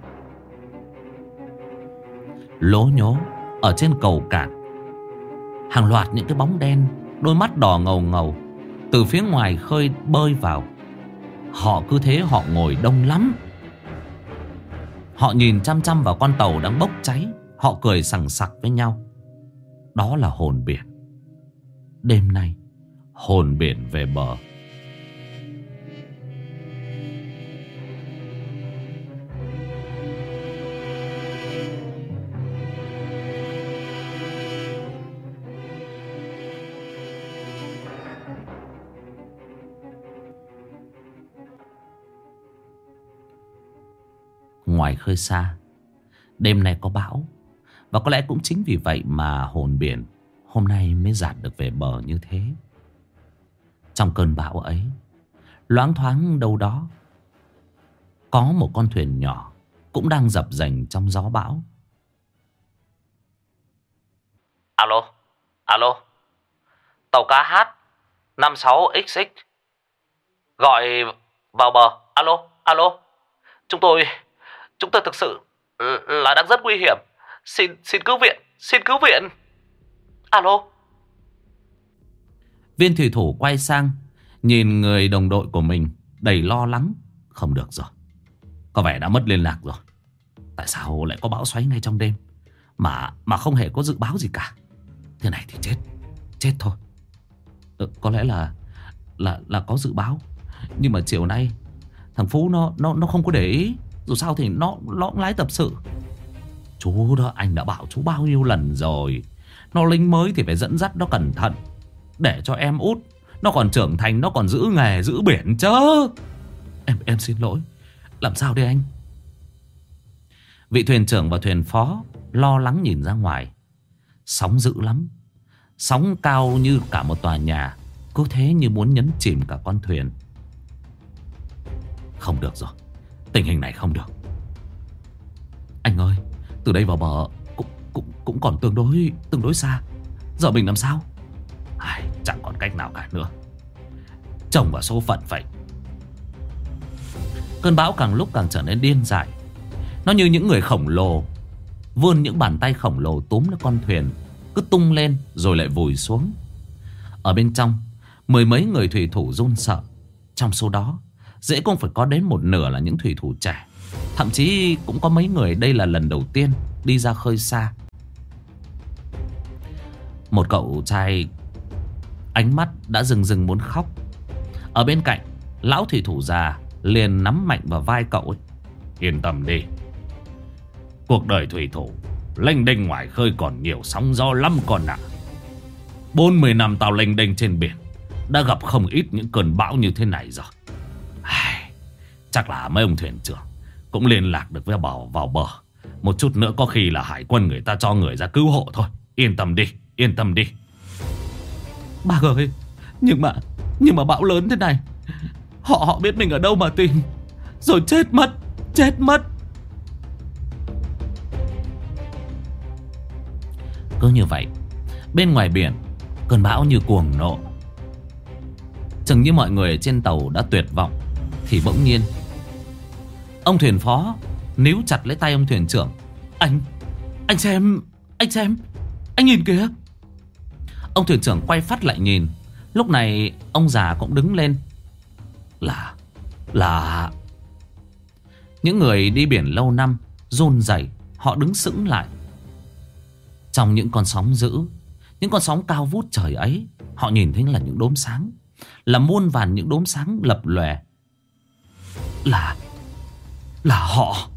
Lố nhố ở trên cầu cảng, hàng loạt những cái bóng đen, đôi mắt đỏ ngầu ngầu từ phía ngoài khơi bơi vào. Họ cứ thế họ ngồi đông lắm. Họ nhìn chăm chăm vào con tàu đang bốc cháy. Họ cười sằng sặc với nhau. Đó là hồn biển. Đêm nay hồn biển về bờ. Ngoài khơi xa, đêm nay có bão. Và có lẽ cũng chính vì vậy mà hồn biển hôm nay mới dạt được về bờ như thế. Trong cơn bão ấy, loáng thoáng đâu đó có một con thuyền nhỏ cũng đang dập dềnh trong gió bão. Alo, tàu KH 56XX gọi vào bờ. Alo, chúng tôi thực sự là đang rất nguy hiểm. Xin cứu viện. Alo. Viên thủy thủ quay sang, nhìn người đồng đội của mình đầy lo lắng. Không được rồi, có vẻ đã mất liên lạc rồi. Tại sao lại có bão xoáy ngay trong đêm mà không hề có dự báo gì cả? Thế này thì chết thôi. Có lẽ là có dự báo, nhưng mà chiều nay thằng Phú nó không có để ý. Dù sao thì nó cũng lái tập sự. Chú đó, anh đã bảo chú bao nhiêu lần rồi. Nó lính mới thì phải dẫn dắt nó cẩn thận, để cho em út nó còn trưởng thành, nó còn giữ nghề giữ biển chứ. Em xin lỗi. Làm sao đây anh? Vị thuyền trưởng và thuyền phó lo lắng nhìn ra ngoài. Sóng dữ lắm. Sóng cao như cả một tòa nhà, cứ thế như muốn nhấn chìm cả con thuyền. Không được rồi, tình hình này không được. Anh ơi, từ đây vào bờ cũng còn tương đối xa. Giờ mình làm sao? Chẳng còn cách nào cả nữa. Trông vào số phận vậy. Cơn bão càng lúc càng trở nên điên dại. Nó như những người khổng lồ vươn những bàn tay khổng lồ túm lấy con thuyền, cứ tung lên rồi lại vùi xuống. Ở bên trong, mười mấy người thủy thủ run sợ. Trong số đó dễ cũng phải có đến một nửa là những thủy thủ trẻ. Thậm chí cũng có mấy người đây là lần đầu tiên đi ra khơi xa. Một cậu trai ánh mắt đã rừng rừng muốn khóc. Ở bên cạnh, lão thủy thủ già liền nắm mạnh vào vai cậu ấy. Yên tâm đi. Cuộc đời thủy thủ lênh đênh ngoài khơi còn nhiều sóng gió lắm con ạ. 40 năm tao lênh đênh trên biển, đã gặp không ít những cơn bão như thế này rồi. Chắc là mấy ông thuyền trưởng cũng liên lạc được với vào bờ. Một chút nữa có khi là hải quân người ta cho người ra cứu hộ thôi. Yên tâm đi, yên tâm đi. Bác ơi, nhưng mà bão lớn thế này, họ biết mình ở đâu mà tìm, rồi chết mất. Cứ như vậy, bên ngoài biển, cơn bão như cuồng nộ. Chừng như mọi người trên tàu đã tuyệt vọng, thì bỗng nhiên ông thuyền phó níu chặt lấy tay ông thuyền trưởng. Anh xem, anh nhìn kìa. Ông thuyền trưởng quay phát lại nhìn. Lúc này ông già cũng đứng lên. Là những người đi biển lâu năm run rẩy, họ đứng sững lại. Trong những con sóng dữ, những con sóng cao vút trời ấy, họ nhìn thấy là những đốm sáng, là muôn vàn những đốm sáng lập lòe. Là họ.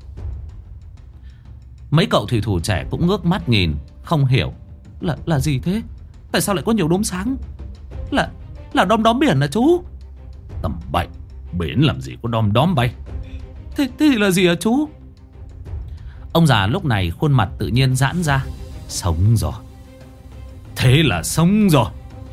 Mấy cậu thủy thủ trẻ cũng ngước mắt nhìn, không hiểu là gì thế. Tại sao lại có nhiều đốm sáng? Là đom đóm biển à chú? Tầm bậy, biển làm gì có đom đóm bay. Thế thì là gì à chú? Ông già lúc này khuôn mặt tự nhiên giãn ra. Sống rồi. Thế là sống rồi.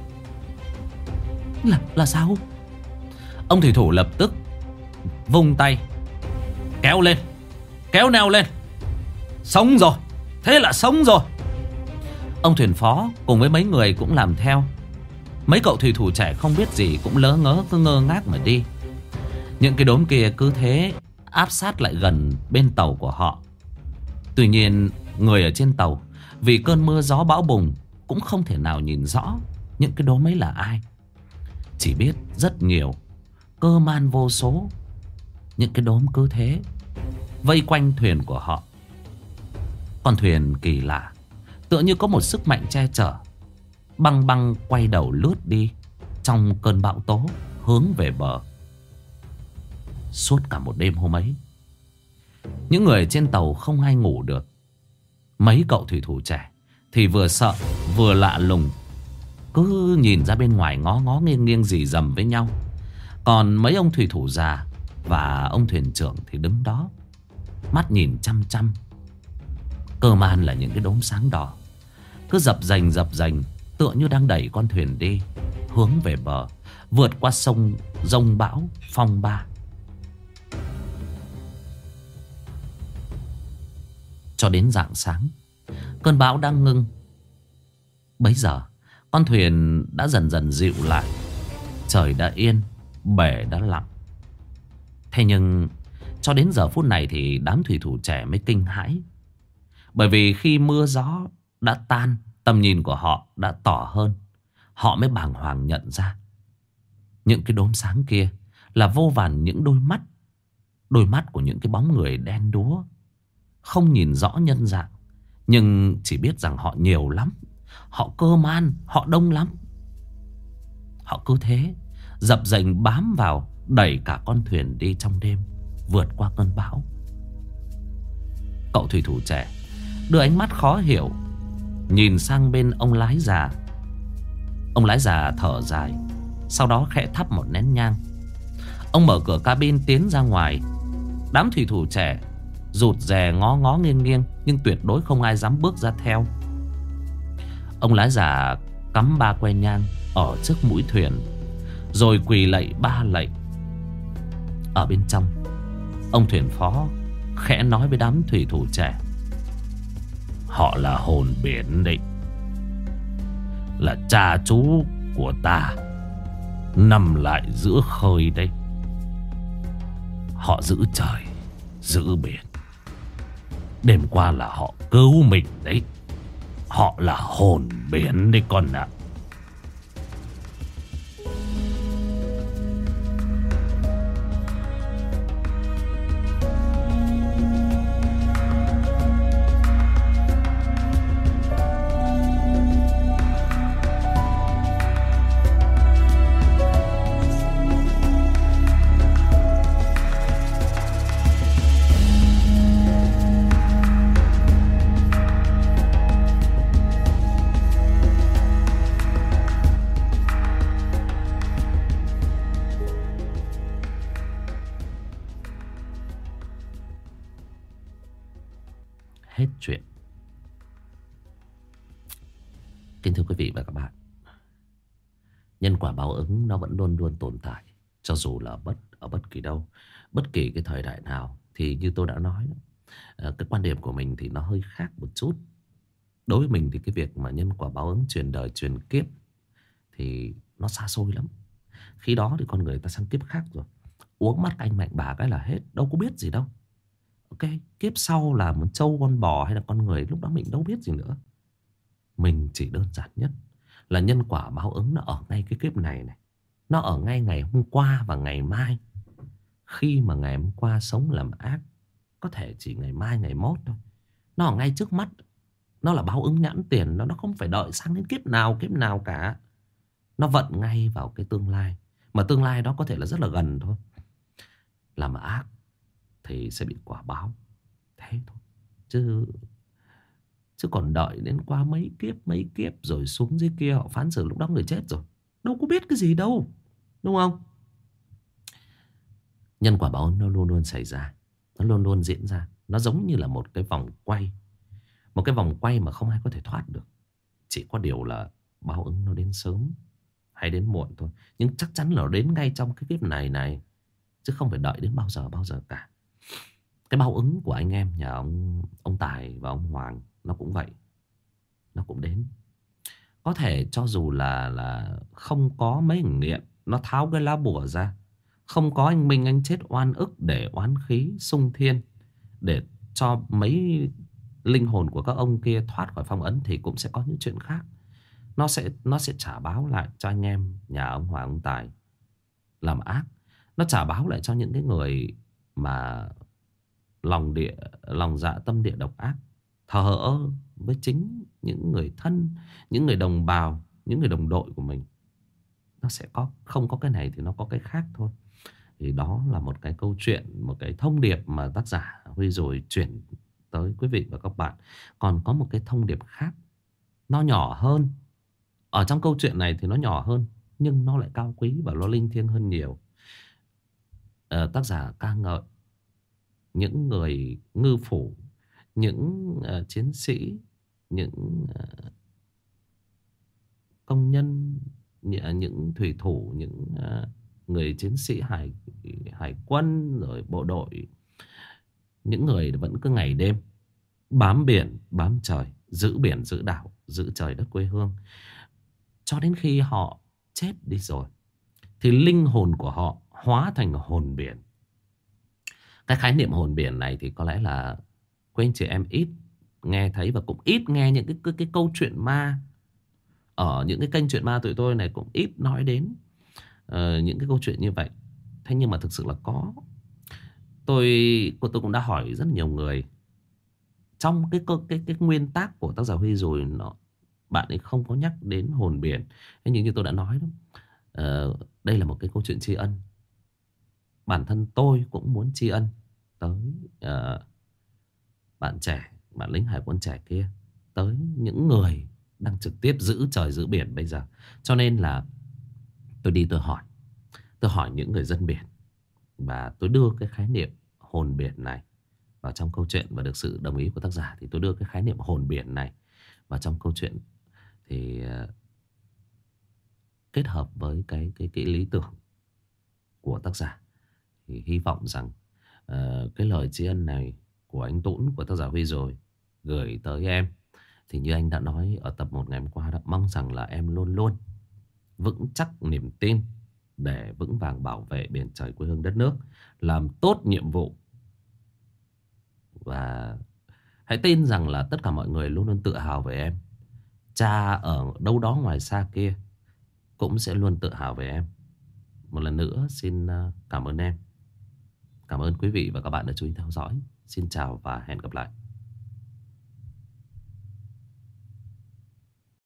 Là sao? Ông thủy thủ lập tức vung tay. Kéo lên, kéo neo lên. Sống rồi, thế là sống rồi. Ông thuyền phó cùng với mấy người cũng làm theo. Mấy cậu thủy thủ trẻ không biết gì cũng lớ ngớ, cứ ngơ ngác mà đi. Những cái đốm kia cứ thế áp sát lại gần bên tàu của họ. Tuy nhiên người ở trên tàu vì cơn mưa gió bão bùng cũng không thể nào nhìn rõ những cái đốm ấy là ai. Chỉ biết rất nhiều, cơ man vô số. Những cái đốm cứ thế vây quanh thuyền của họ. Con thuyền kỳ lạ, tựa như có một sức mạnh che chở, băng băng quay đầu lướt đi trong cơn bão tố hướng về bờ. Suốt cả một đêm hôm ấy, những người trên tàu không ai ngủ được. Mấy cậu thủy thủ trẻ thì vừa sợ vừa lạ lùng, cứ nhìn ra bên ngoài ngó ngó nghiêng nghiêng rì rầm với nhau. Còn mấy ông thủy thủ già và ông thuyền trưởng thì đứng đó, mắt nhìn chăm chăm. Cơ man là những cái đốm sáng đỏ cứ dập dành tựa như đang đẩy con thuyền đi hướng về bờ, vượt qua sông giông bão phong ba. Cho đến rạng sáng, cơn bão đang ngưng. Bấy giờ con thuyền đã dần dần dịu lại. Trời đã yên, bể đã lặng. Thế nhưng cho đến giờ phút này thì đám thủy thủ trẻ mới kinh hãi. Bởi vì khi mưa gió đã tan, tầm nhìn của họ đã tỏ hơn. Họ mới bàng hoàng nhận ra những cái đốm sáng kia là vô vàn những đôi mắt. Đôi mắt của những cái bóng người đen đúa, không nhìn rõ nhân dạng, nhưng chỉ biết rằng họ nhiều lắm. Họ cơ man, họ đông lắm. Họ cứ thế dập dềnh bám vào, đẩy cả con thuyền đi trong đêm, vượt qua cơn bão. Cậu thủy thủ trẻ đưa ánh mắt khó hiểu nhìn sang bên ông lái già. Ông lái già thở dài, sau đó khẽ thắp một nén nhang. Ông mở cửa cabin tiến ra ngoài. Đám thủy thủ trẻ rụt rè ngó ngó nghiêng nghiêng, nhưng tuyệt đối không ai dám bước ra theo. Ông lái già cắm 3 que nhang ở trước mũi thuyền, rồi quỳ lạy 3 lạy. Ở bên trong, ông thuyền phó khẽ nói với đám thủy thủ trẻ: Họ là hồn biển đấy. là cha chú của ta nằm lại giữa khơi đấy. Họ giữ trời, giữ biển. Đêm qua là họ cứu mình đấy. Họ là hồn biển đấy con ạ. Hết chuyện. Kính thưa quý vị và các bạn, nhân quả báo ứng nó vẫn luôn luôn tồn tại, cho dù là ở bất kỳ đâu, bất kỳ cái thời đại nào. Thì như tôi đã nói đó, cái quan điểm của mình thì nó hơi khác một chút. Đối với mình thì cái việc mà nhân quả báo ứng truyền đời truyền kiếp thì nó xa xôi lắm. Khi đó thì con người ta sang kiếp khác rồi, uống mắt anh mạnh bà cái là hết, đâu có biết gì đâu. Ok, kiếp sau là một trâu con bò hay là con người, lúc đó mình đâu biết gì nữa. Mình chỉ đơn giản nhất là nhân quả báo ứng nó ở ngay cái kiếp này này. Nó ở ngay ngày hôm qua và ngày mai. Khi mà ngày hôm qua sống làm ác, có thể chỉ ngày mai ngày mốt thôi. Nó ở ngay trước mắt. Nó là báo ứng nhãn tiền. Nó không phải đợi sang đến kiếp nào cả. Nó vận ngay vào cái tương lai. Mà tương lai đó có thể là rất là gần thôi. Làm ác thì sẽ bị quả báo. Thế thôi. Chứ còn đợi đến qua mấy kiếp rồi xuống dưới kia họ phán xử, lúc đó người chết rồi. Đâu có biết cái gì đâu. Đúng không? Nhân quả báo ứng nó luôn luôn xảy ra. Nó luôn luôn diễn ra. Nó giống như là một cái vòng quay. Một cái vòng quay mà không ai có thể thoát được. Chỉ có điều là báo ứng nó đến sớm hay đến muộn thôi. Nhưng chắc chắn là nó đến ngay trong cái kiếp này. Chứ không phải đợi đến bao giờ cả. Cái báo ứng của anh em nhà ông Tài và ông Hoàng nó cũng vậy. Nó cũng đến. Có thể cho dù là không có mấy người nghiện, nó tháo cái lá bùa ra. Không có anh Minh anh chết oan ức để oán khí xung thiên, để cho mấy linh hồn của các ông kia thoát khỏi phong ấn, thì cũng sẽ có những chuyện khác. Nó sẽ trả báo lại cho anh em nhà ông Hoàng ông Tài làm ác. Nó trả báo lại cho những cái người mà lòng dạ tâm địa độc ác, thờ ơ với chính những người thân, những người đồng bào, những người đồng đội của mình. Nó sẽ không có cái này thì nó có cái khác thôi. Thì đó là một cái câu chuyện, một cái thông điệp mà tác giả Huy rồi chuyển tới quý vị và các bạn. Còn có một cái thông điệp khác, nó nhỏ hơn. Ở trong câu chuyện này thì nó nhỏ hơn, nhưng nó lại cao quý và nó linh thiêng hơn nhiều. Tác giả ca ngợi những người ngư phủ, những chiến sĩ, những công nhân, những thủy thủ, những người chiến sĩ hải quân rồi bộ đội. Những người vẫn cứ ngày đêm bám biển, bám trời, giữ biển, giữ đảo, giữ trời đất quê hương. Cho đến khi họ chết đi rồi thì linh hồn của họ hóa thành hồn biển. Cái khái niệm hồn biển này thì có lẽ là quý anh chị em ít nghe thấy, và cũng ít nghe những cái câu chuyện ma. Ở những cái kênh chuyện ma tụi tôi này cũng ít nói đến những cái câu chuyện như vậy. Thế nhưng mà thực sự là có. Tôi cũng đã hỏi rất nhiều người. Trong cái nguyên tác của tác giả Huy rồi, bạn ấy không có nhắc đến hồn biển. Thế nhưng như tôi đã nói đó, đây là một cái câu chuyện tri ân. Bản thân tôi cũng muốn tri ân tới bạn trẻ, bạn lính hải quân trẻ kia, tới những người đang trực tiếp giữ trời giữ biển bây giờ. Cho nên là tôi đi tôi hỏi những người dân biển, và tôi đưa cái khái niệm hồn biển này vào trong câu chuyện. Và được sự đồng ý của tác giả thì tôi đưa cái khái niệm hồn biển này vào trong câu chuyện. Thì kết hợp với cái lý tưởng của tác giả, thì hy vọng rằng cái lời tri ân này của anh Tũng, của tác giả Huy rồi, gửi tới em Thì như anh đã nói ở tập 1 ngày hôm qua đó, mong rằng là em luôn luôn vững chắc niềm tin để vững vàng bảo vệ biển trời quê hương đất nước, làm tốt nhiệm vụ. Và hãy tin rằng là tất cả mọi người luôn luôn tự hào về em. Cha ở đâu đó ngoài xa kia cũng sẽ luôn tự hào về em. Một lần nữa xin cảm ơn em. Cảm ơn quý vị và các bạn đã chú ý theo dõi. Xin chào và hẹn gặp lại.